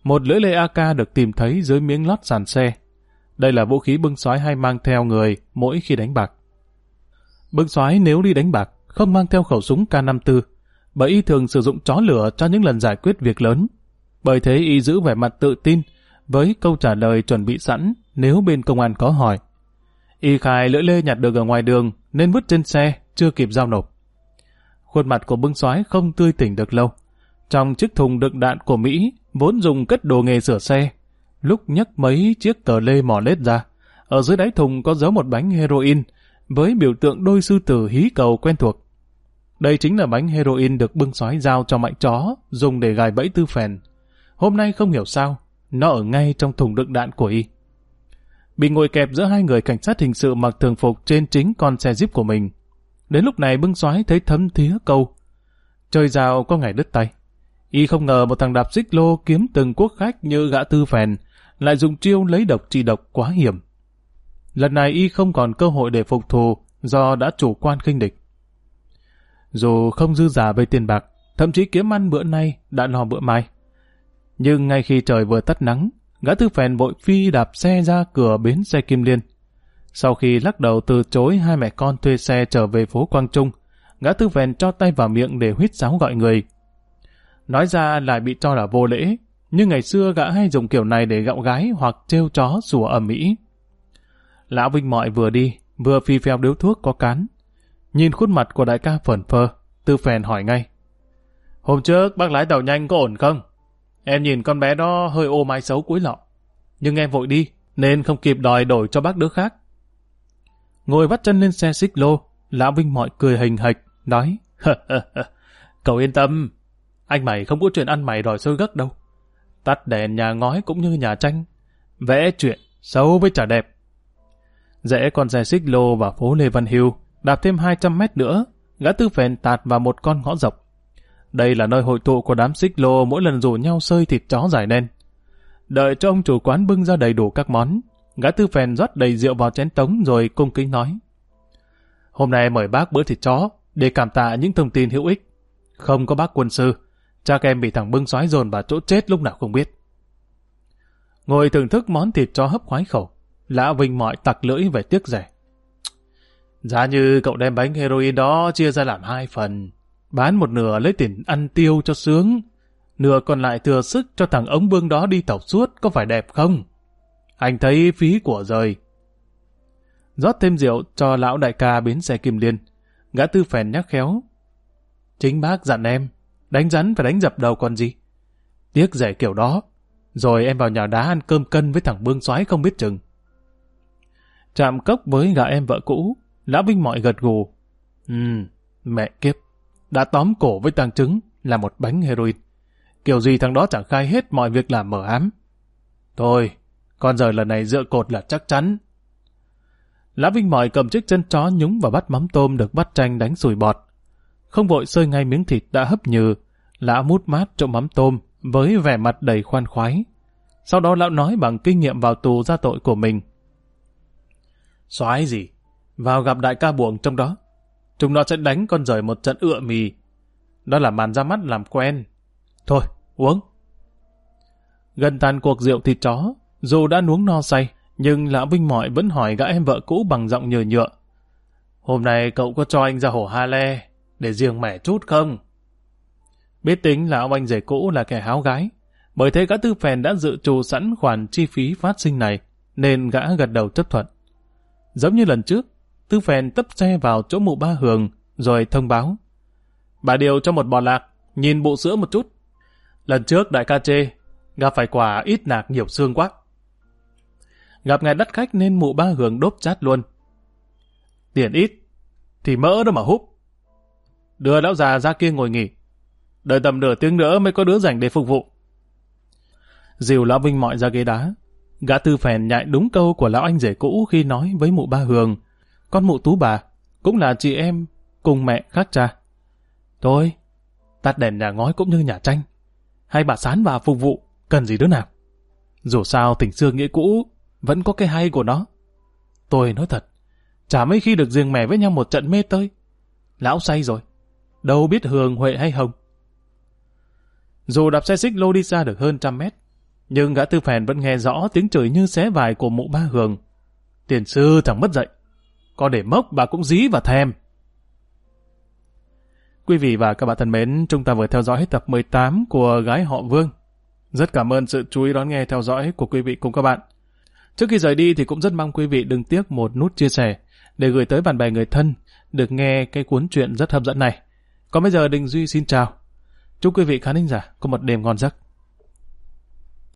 một lưỡi lê AK được tìm thấy dưới miếng lót sàn xe. Đây là vũ khí bưng soái hay mang theo người mỗi khi đánh bạc. Bưng soái nếu đi đánh bạc, không mang theo khẩu súng K54, bởi y thường sử dụng chó lửa cho những lần giải quyết việc lớn. Bởi thế y giữ vẻ mặt tự tin, với câu trả lời chuẩn bị sẵn nếu bên công an có hỏi. Y khai lưỡi lê nhặt được ở ngoài đường nên vứt trên xe, chưa kịp giao nộp. Khuôn mặt của bưng soái không tươi tỉnh được lâu. Trong chiếc thùng đựng đạn của Mỹ, vốn dùng cất đồ nghề sửa xe, lúc nhấc mấy chiếc tờ lê mỏ lết ra, ở dưới đáy thùng có giấu một bánh heroin với biểu tượng đôi sư tử hí cầu quen thuộc. Đây chính là bánh heroin được bưng soái giao cho Mạnh Chó dùng để gài bẫy Tư Phèn. Hôm nay không hiểu sao, nó ở ngay trong thùng đựng đạn của y. Bị ngồi kẹp giữa hai người cảnh sát hình sự mặc thường phục trên chính con xe Jeep của mình. Đến lúc này bưng soái thấy thấm thía câu: chơi dao có ngày đứt tay. Y không ngờ một thằng đạp xích lô kiếm từng quốc khách như gã Tư Phèn lại dùng chiêu lấy độc trị độc quá hiểm. Lần này y không còn cơ hội để phục thù do đã chủ quan khinh địch. Dù không dư giả về tiền bạc, thậm chí kiếm ăn bữa nay đã lo bữa mai. Nhưng ngay khi trời vừa tắt nắng, gã Tư Phèn vội phi đạp xe ra cửa bến xe Kim Liên. Sau khi lắc đầu từ chối hai mẹ con thuê xe trở về phố Quang Trung, gã Tư Phèn cho tay vào miệng để huýt sáo gọi người. Nói ra lại bị cho là vô lễ, nhưng ngày xưa gã hay dùng kiểu này để gạo gái hoặc trêu chó sủa ầm ĩ. Lão Vinh Mọi vừa đi, vừa phi phèo điếu thuốc có cán. Nhìn khuôn mặt của đại ca phởn phơ, Tư Phèn hỏi ngay: hôm trước bác lái tàu nhanh có ổn không? Em nhìn con bé đó hơi ô mai xấu cuối lọ, nhưng em vội đi nên không kịp đòi đổi cho bác đứa khác. Ngồi vắt chân lên xe xích lô, Lão Vinh Mọi cười hình hạch, nói: cậu yên tâm, anh mày không có chuyện ăn mày đòi xôi gấc đâu. Tắt đèn nhà ngói cũng như nhà tranh, vẽ chuyện xấu với chả đẹp. Rẽ con xe xích lô vào phố Lê Văn Hưu, đạp thêm 200 mét nữa, gã Tư Phèn tạt vào một con ngõ dọc. Đây là nơi hội tụ của đám xích lô mỗi lần rủ nhau xơi thịt chó giải đen. Đợi cho ông chủ quán bưng ra đầy đủ các món, gã Tư Phèn rót đầy rượu vào chén tống rồi cung kính nói: hôm nay mời bác bữa thịt chó để cảm tạ những thông tin hữu ích. Không có bác quân sư, chắc em bị thằng bưng soái dồn vào chỗ chết lúc nào không biết. Ngồi thưởng thức món thịt chó hấp khoái khẩu, Lão Vinh Mọi tặc lưỡi về tiếc rẻ. Giá như cậu đem bánh heroin đó chia ra làm 2 phần, bán một nửa lấy tiền ăn tiêu cho sướng, nửa còn lại thừa sức cho thằng ống bương đó đi tàu suốt, có phải đẹp không? Anh thấy phí của rời. Rót thêm rượu cho lão đại ca bến xe Kim Liên, gã Tư Phèn nhắc khéo: chính bác dặn em, đánh rắn phải đánh dập đầu còn gì. Tiếc rẻ kiểu đó, rồi em vào nhà đá ăn cơm cân với thằng bương soái không biết chừng. Chạm cốc với gã em vợ cũ, Lão Vinh Mọi gật gù: mẹ kiếp, đã tóm cổ với tang trứng là một bánh heroin. Kiểu gì thằng đó chẳng khai hết mọi việc làm mờ ám. Thôi, con giờ lần này dựa cột là chắc chắn. Lão Vinh Mọi cầm chiếc chân chó nhúng vào bát mắm tôm được vắt chanh đánh sùi bọt. Không vội xơi ngay miếng thịt đã hấp nhừ, lão mút mát trộn mắm tôm với vẻ mặt đầy khoan khoái. Sau đó lão nói bằng kinh nghiệm vào tù ra tội của mình: soái gì, vào gặp đại ca buồng trong đó, chúng nó sẽ đánh con rời một trận ựa mì. Đó là màn ra mắt làm quen. Thôi, uống. Gần tàn cuộc rượu thịt chó, dù đã nuống no say, nhưng Lão Vinh Mọi vẫn hỏi gã em vợ cũ bằng giọng nhờ nhựa: hôm nay cậu có cho anh ra hồ Ha Le để riêng mẻ chút không? Biết tính lão anh rể cũ là kẻ háo gái, bởi thế gã Tư Phèn đã dự trù sẵn khoản chi phí phát sinh này, nên gã gật đầu chấp thuận. Giống như lần trước, Tư Phèn tấp xe vào chỗ mụ Ba Hường, rồi thông báo: bà điều cho một bò lạc, nhìn bộ sữa một chút. Lần trước đại ca chê, gặp phải quả ít nạc nhiều xương quá. Gặp ngày đắt khách nên mụ Ba Hường đốp chát luôn: tiền ít, thì mỡ đó mà húp. Đưa lão già ra kia ngồi nghỉ, đợi tầm nửa tiếng nữa mới có đứa rảnh để phục vụ. Dìu Lão Vinh Mọi ra ghế đá, gã Tư Phèn nhại đúng câu của lão anh rể cũ khi nói với mụ Ba Hường, con mụ Tú bà, cũng là chị em cùng mẹ khác cha: thôi, tắt đèn nhà ngói cũng như nhà tranh, hay bà sán vào phục vụ, cần gì đứa nào. Dù sao tình xưa nghĩa cũ vẫn có cái hay của nó. Tôi nói thật, chả mấy khi được riêng mẻ với nhau một trận mê tơi. Lão say rồi, đâu biết Hường, Huệ hay Hồng. Dù đạp xe xích lô đi xa được hơn 100 mét, Nhưng gã Tư Phèn vẫn nghe rõ tiếng chửi như xé vải của mụ Ba Hường. Tiền sư chẳng mất dạy, có để mốc bà cũng dí và thèm. Quý vị và các bạn thân mến, chúng ta vừa theo dõi hết tập 18 của Gái Họ Vương. Rất cảm ơn sự chú ý đón nghe theo dõi của quý vị cùng các bạn. Trước khi rời đi thì cũng rất mong quý vị đừng tiếc một nút chia sẻ để gửi tới bạn bè người thân được nghe cái cuốn truyện rất hấp dẫn này. Còn bây giờ Đình Duy xin chào. Chúc quý vị khán thính giả có một đêm ngon giấc.